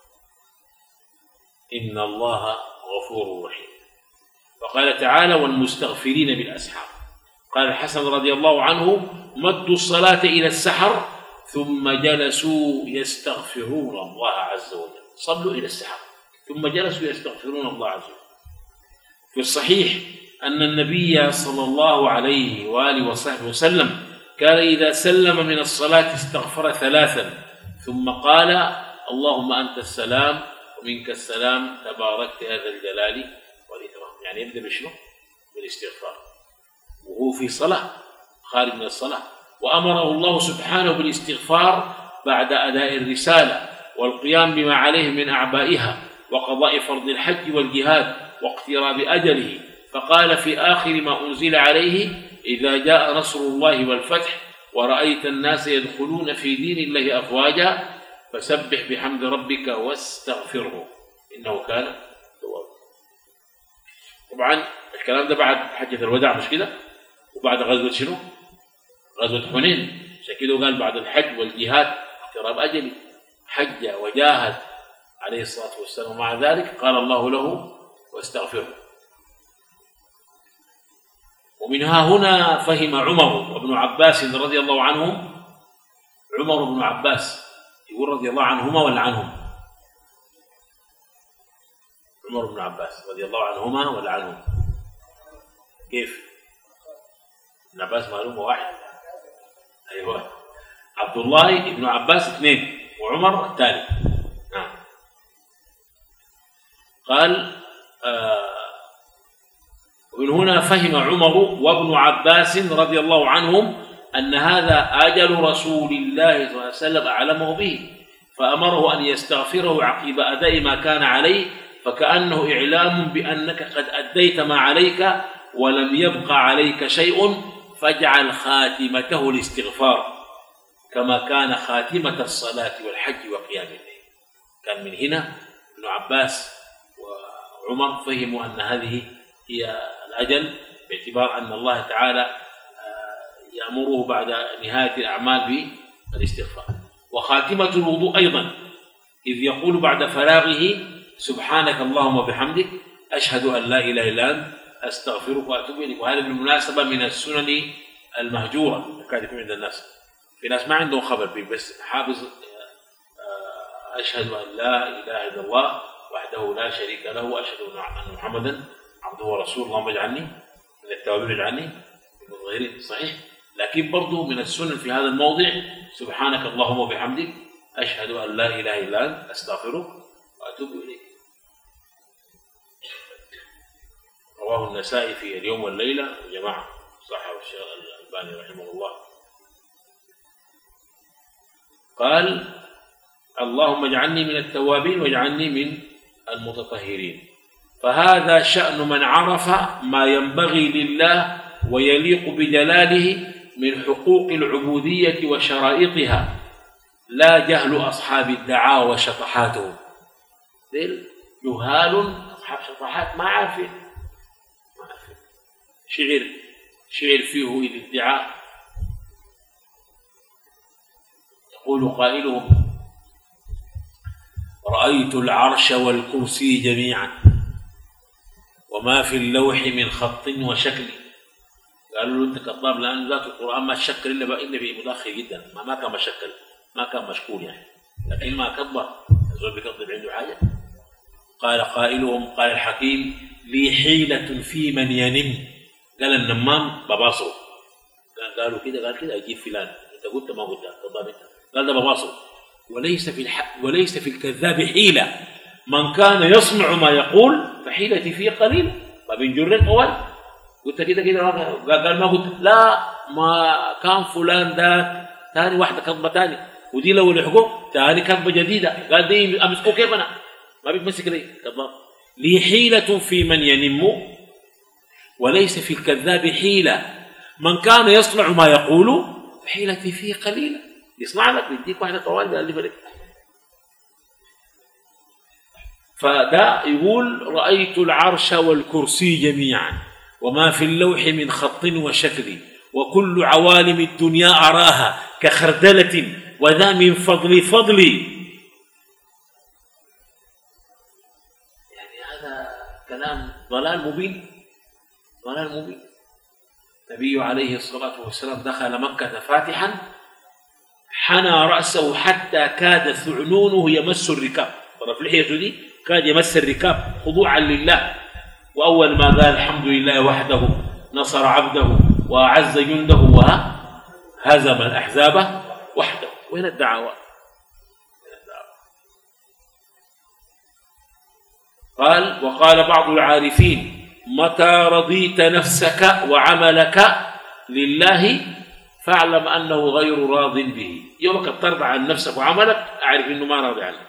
إن الله غفور رحيم. وقال تعالى: والمستغفرين بالأسحار. قال الحسن رضي الله عنه: مدوا الصلاة إلى السحر ثم جلسوا يستغفرون الله عز وجل. صلوا إلى السحر ثم جلسوا يستغفرون الله عز وجل. في الصحيح أن النبي صلى الله عليه وآله وصحبه وسلم كان إذا سلم من الصلاة استغفر ثلاثا ثم قال: اللهم أنت السلام ومنك السلام تباركت يا ذا الجلال والإكرام. يعني يبدأ بشنو؟ بالاستغفار وهو في صلاة خارج من الصلاة. وأمره الله سبحانه بالاستغفار بعد أداء الرسالة والقيام بما عليه من أعبائها وقضاء فرض الحج والجهاد واقتراب أجله، فقال في آخر ما أنزل عليه: إذا جاء نصر الله والفتح ورأيت الناس يدخلون في دين الله أفواجا فسبح بحمد ربك واستغفره إنه كان توابا. طبعا الكلام ده بعد حجة الوداع مش كده؟ وبعد غزوة شنو؟ غزوة حنين. عشان كده قال بعد الحج والجهاد اقتراب أجله، حج وجاهد عليه الصلاة والسلام، ومع ذلك قال الله له: واستغفره. ومنها هنا فهم عمر وابن عباس رضي الله عنهم. عمر وابن عباس يقول رضي الله عنهما ولا عنهم؟ عمر بن عباس رضي الله عنهما ولا عنهم؟ كيف؟ ابن عباس معلومة واحد. أيوة، عبد الله ابن عباس اثنين وعمر الثالث. نعم. قال آه ومن هنا فهم عمر وابن عباس رضي الله عنهم أن هذا أجل رسول الله صلى الله عليه وسلم أعلمه به، فأمره أن يستغفره عقب أداء ما كان عليه، فكأنه إعلام بأنك قد أديت ما عليك ولم يبق عليك شيء، فاجعل خاتمته الاستغفار كما كان خاتمة الصلاة والحج وقيام الليل. كان من هنا ابن عباس وعمر فهموا أن هذه هي الأجل، باعتبار أن الله تعالى يأمره بعد نهاية الأعمال بالاستغفار. وخاتمة الوضوء أيضا إذ يقول بعد فراغه: سبحانك اللهم وبحمدك أشهد أن لا إله إلا أنت أستغفرك وأتوب إليك. وهذا بالمناسبة من السنن المهجورة كاد يكون عند الناس. في ناس ما عندهم خبر به، بس حافظ أشهد أن لا إله إلا الله وحده لا شريك له وأشهد أن محمدا عبده ورسوله اللهم اجعلني من التوابين واجعلني من المتطهرين. صحيح، لكن برضو من السنن في هذا الموضع: سبحانك اللهم وبحمدك أشهد أن لا إله إلا أنت أستغفرك وأتوب إليك. رواه النسائي في اليوم والليلة وجماعة، صححه الشيخ الألباني رحمه الله. قال: اللهم اجعلني من التوابين واجعلني من المتطهرين. فهذا شأن من عرف ما ينبغي لله ويليق بجلاله من حقوق العبودية وشرائطها، لا جهل أصحاب الدعاوى وشطحاتهم. ذيل جهال أصحاب شطحات ما عارفين ما عارفين شعر شعر فيه الادعاء. يقول قائلهم: رأيت العرش والكرسي جميعا وما في اللوح من خط وشكل. قالوا له: انت كذاب، لان ذات القران ما تشكل الا الا بمتاخر جدا، ما, ما كان مشكل، ما كان مشكول يعني، لكن ما كذب. الزول بيكذب عنده حاجه. قال قائلهم: قال الحكيم: لي حيله في من ينم. قال النمام بباصره. قالوا كده، قال كده اجيب فلان، انت قلت ما قلت كذاب انت. قال ده بباصره. وليس في الح... وليس في الكذاب حيله، من كان يصنع ما يقول فحيلتي فيه قليله. فبنجر القوال قلت كده كده، قال ما قلت لا، ما كان فلان ده ثاني واحده كذبه ثاني، ودي لو لحقوه ثاني كذبه جديده. قال دي امسكوه كيف انا؟ ما بيتمسك لي كذاب. لي حيله في من ينم وليس في الكذاب حيله، من كان يصنع ما يقول فحيلتي فيه قليله. يصنع لك بيديك واحده طوال قال لي بلد. فده يقول: رأيت العرش والكرسي جميعا وما في اللوح من خط وشكل، وكل عوالم الدنيا أراها كخردلة، وذا من فضل فضلي. يعني هذا كلام ضلال مبين، ضلال مبين. النبي عليه الصلاة والسلام دخل مكة فاتحا، حنى رأسه حتى كاد ثعنونه يمس الركاب. طرف لحيته دي كاد يمس الركاب خضوعا لله. وأول ما قال: الحمد لله وحده نصر عبده وأعز جنده وهزم الأحزاب وحده. وين الدعوات؟ قال: وقال بعض العارفين: متى رضيت نفسك وعملك لله فاعلم أنه غير راض به. يومك ترضى عن نفسك وعملك أعرف أنه ما راضي عنه.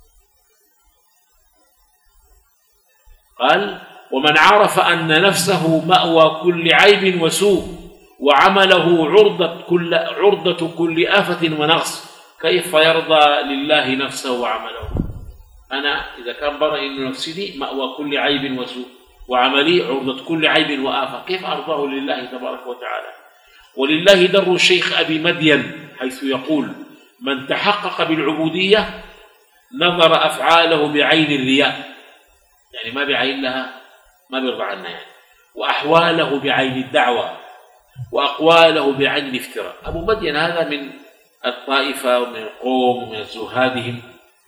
قال: ومن عرف أن نفسه مأوى كل عيب وسوء وعمله عرضة كل, عرضة كل آفة ونقص كيف يرضى لله نفسه وعمله؟ أنا إذا كان برأي أن نفسي دي مأوى كل عيب وسوء وعملي عرضة كل عيب وآفة، كيف أرضاه لله تبارك وتعالى؟ ولله در الشيخ أبي مدين حيث يقول: من تحقق بالعبودية نظر أفعاله بعين الرياء، يعني ما بعين لها، ما بيرضى عنها يعني، وأحواله بعين الدعوة، وأقواله بعين الافتراء. أبو مدين هذا من الطائفة ومن القوم ومن زهادهم.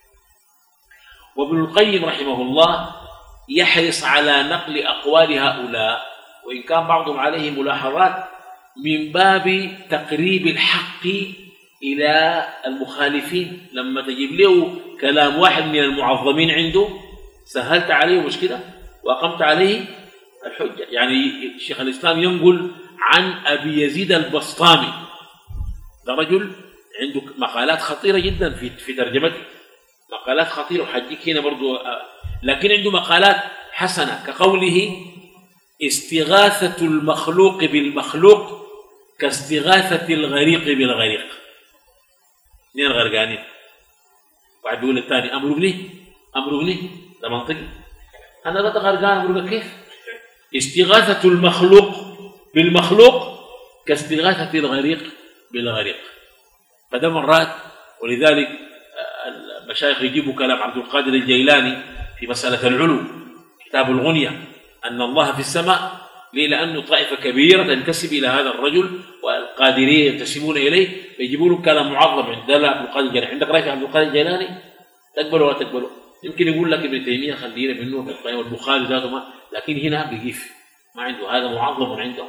وابن القيم رحمه الله يحرص على نقل أقوال هؤلاء، وإن كان بعضهم عليه ملاحظات، من باب تقريب الحق إلى المخالفين. لما تجيب له كلام واحد من المعظمين عنده سهلت عليه مش كده وأقمت عليه الحجة. يعني شيخ الإسلام ينقل عن أبي يزيد البسطامي، ده رجل عنده مقالات خطيرة جدا في في ترجمته، مقالات خطيرة وحجيك هنا برضو، لكن عنده مقالات حسنة كقوله: استغاثة المخلوق بالمخلوق كاستغاثة الغريق بالغريق. اثنين غرقانين، واحد بيقول الثاني: أمر ابني أمر ابني، ده منطقي. أنا لا غرقان، أمر كيف؟ استغاثة المخلوق بالمخلوق كاستغاثة الغريق بالغريق. فده مرات، ولذلك المشايخ يجيبوا كلام عبد القادر الجيلاني في مسألة العلو، كتاب الغنية، أن الله في السماء. ليه؟ لأنه طائفة كبيرة تنتسب إلى هذا الرجل والقادرية ينتسبون إليه، فيجيبوا له كلام معظم عند عبد القادر الجيلاني. عندك رأي عبد القادر الجيلاني تقبله ولا تقبله؟ يمكن يقول لك ابن تيمية خلينا منه في القيم والبخاري ذاته ما، لكن هنا بيقيف ما عنده، هذا معظم عنده.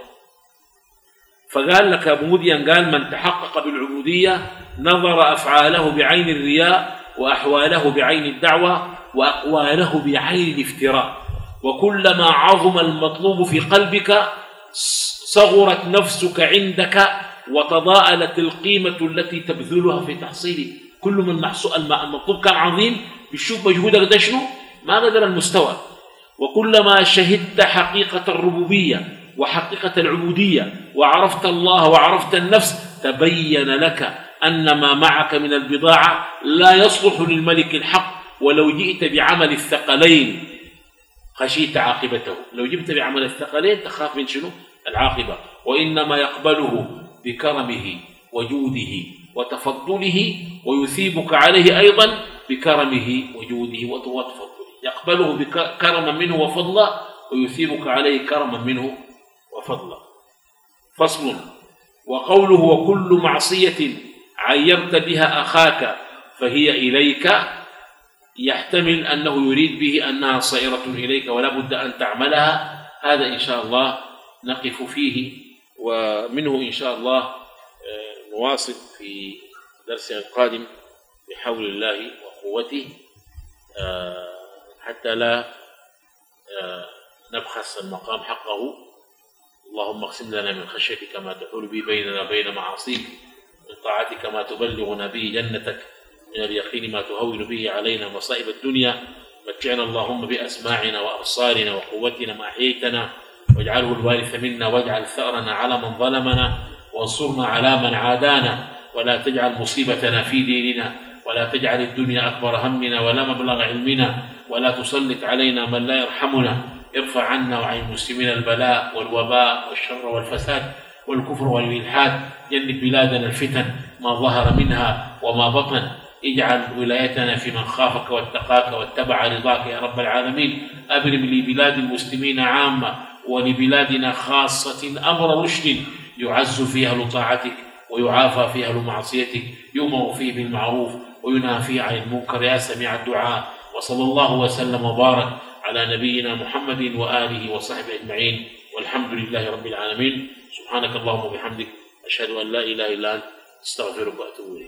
فقال لك أبو مدين قال: من تحقق بالعبودية نظر أفعاله بعين الرياء وأحواله بعين الدعوة وأقواله بعين الافتراء، وكلما عظم المطلوب في قلبك صغرت نفسك عندك وتضاءلت القيمة التي تبذلها في تحصيله. كل من المطلوب كان عظيم بيشوف مجهودك ده شنو ما قدر المستوى. وكلما شهدت حقيقة الربوبية وحقيقة العبودية وعرفت الله وعرفت النفس تبين لك أن ما معك من البضاعة لا يصلح للملك الحق، ولو جئت بعمل الثقلين خشيت عاقبته. لو جئت بعمل الثقلين تخاف من شنو؟ العاقبة. وإنما يقبله بكرمه وجوده وتفضله، ويثيبك عليه أيضا بكرمه وجوده وتفضله. يقبله بكرما منه وفضلا، ويثيبك عليه كرما منه وفضلا. فصل. وقوله وكل معصية عيرت بها أخاك فهي إليك، يحتمل أنه يريد به أنها صائرة إليك ولا بد أن تعملها. هذا إن شاء الله نقف فيه، ومنه إن شاء الله نواصل في درسنا القادم بحول الله وقوته، حتى لا نبخس المقام حقه. اللهم اقسم لنا من خشيتك ما تحول به بيننا وبين معاصيك، من طاعتك ما تبلغنا به جنتك، من اليقين ما تهون به علينا مصائب الدنيا. متعنا اللهم بأسماعنا وأبصارنا وقوتنا ما أحييتنا، واجعله الوارث منا، واجعل ثأرنا على من ظلمنا، وانصرنا على من عادانا، ولا تجعل مصيبتنا في ديننا، ولا تجعل الدنيا أكبر همنا ولا مبلغ علمنا، ولا تسلط علينا من لا يرحمنا. ارفع عنا وعن المسلمين البلاء والوباء والشر والفساد والكفر والإلحاد. جنب بلادنا الفتن ما ظهر منها وما بطن. اجعل ولايتنا في من خافك واتقاك واتبع رضاك يا رب العالمين. أبرم لبلاد المسلمين عامة ولبلادنا خاصة أمر رشد يعز فيها لطاعتك ويعافى فيها لمعصيتك، يؤمر فيه بالمعروف وينهى فيه عن المنكر يا سميع الدعاء. وصلى الله وسلم وبارك على نبينا محمد وآله وصحبه أجمعين، والحمد لله رب العالمين. سبحانك اللهم وبحمدك، أشهد أن لا إله إلا أنت، أستغفرك وأتوب إليك.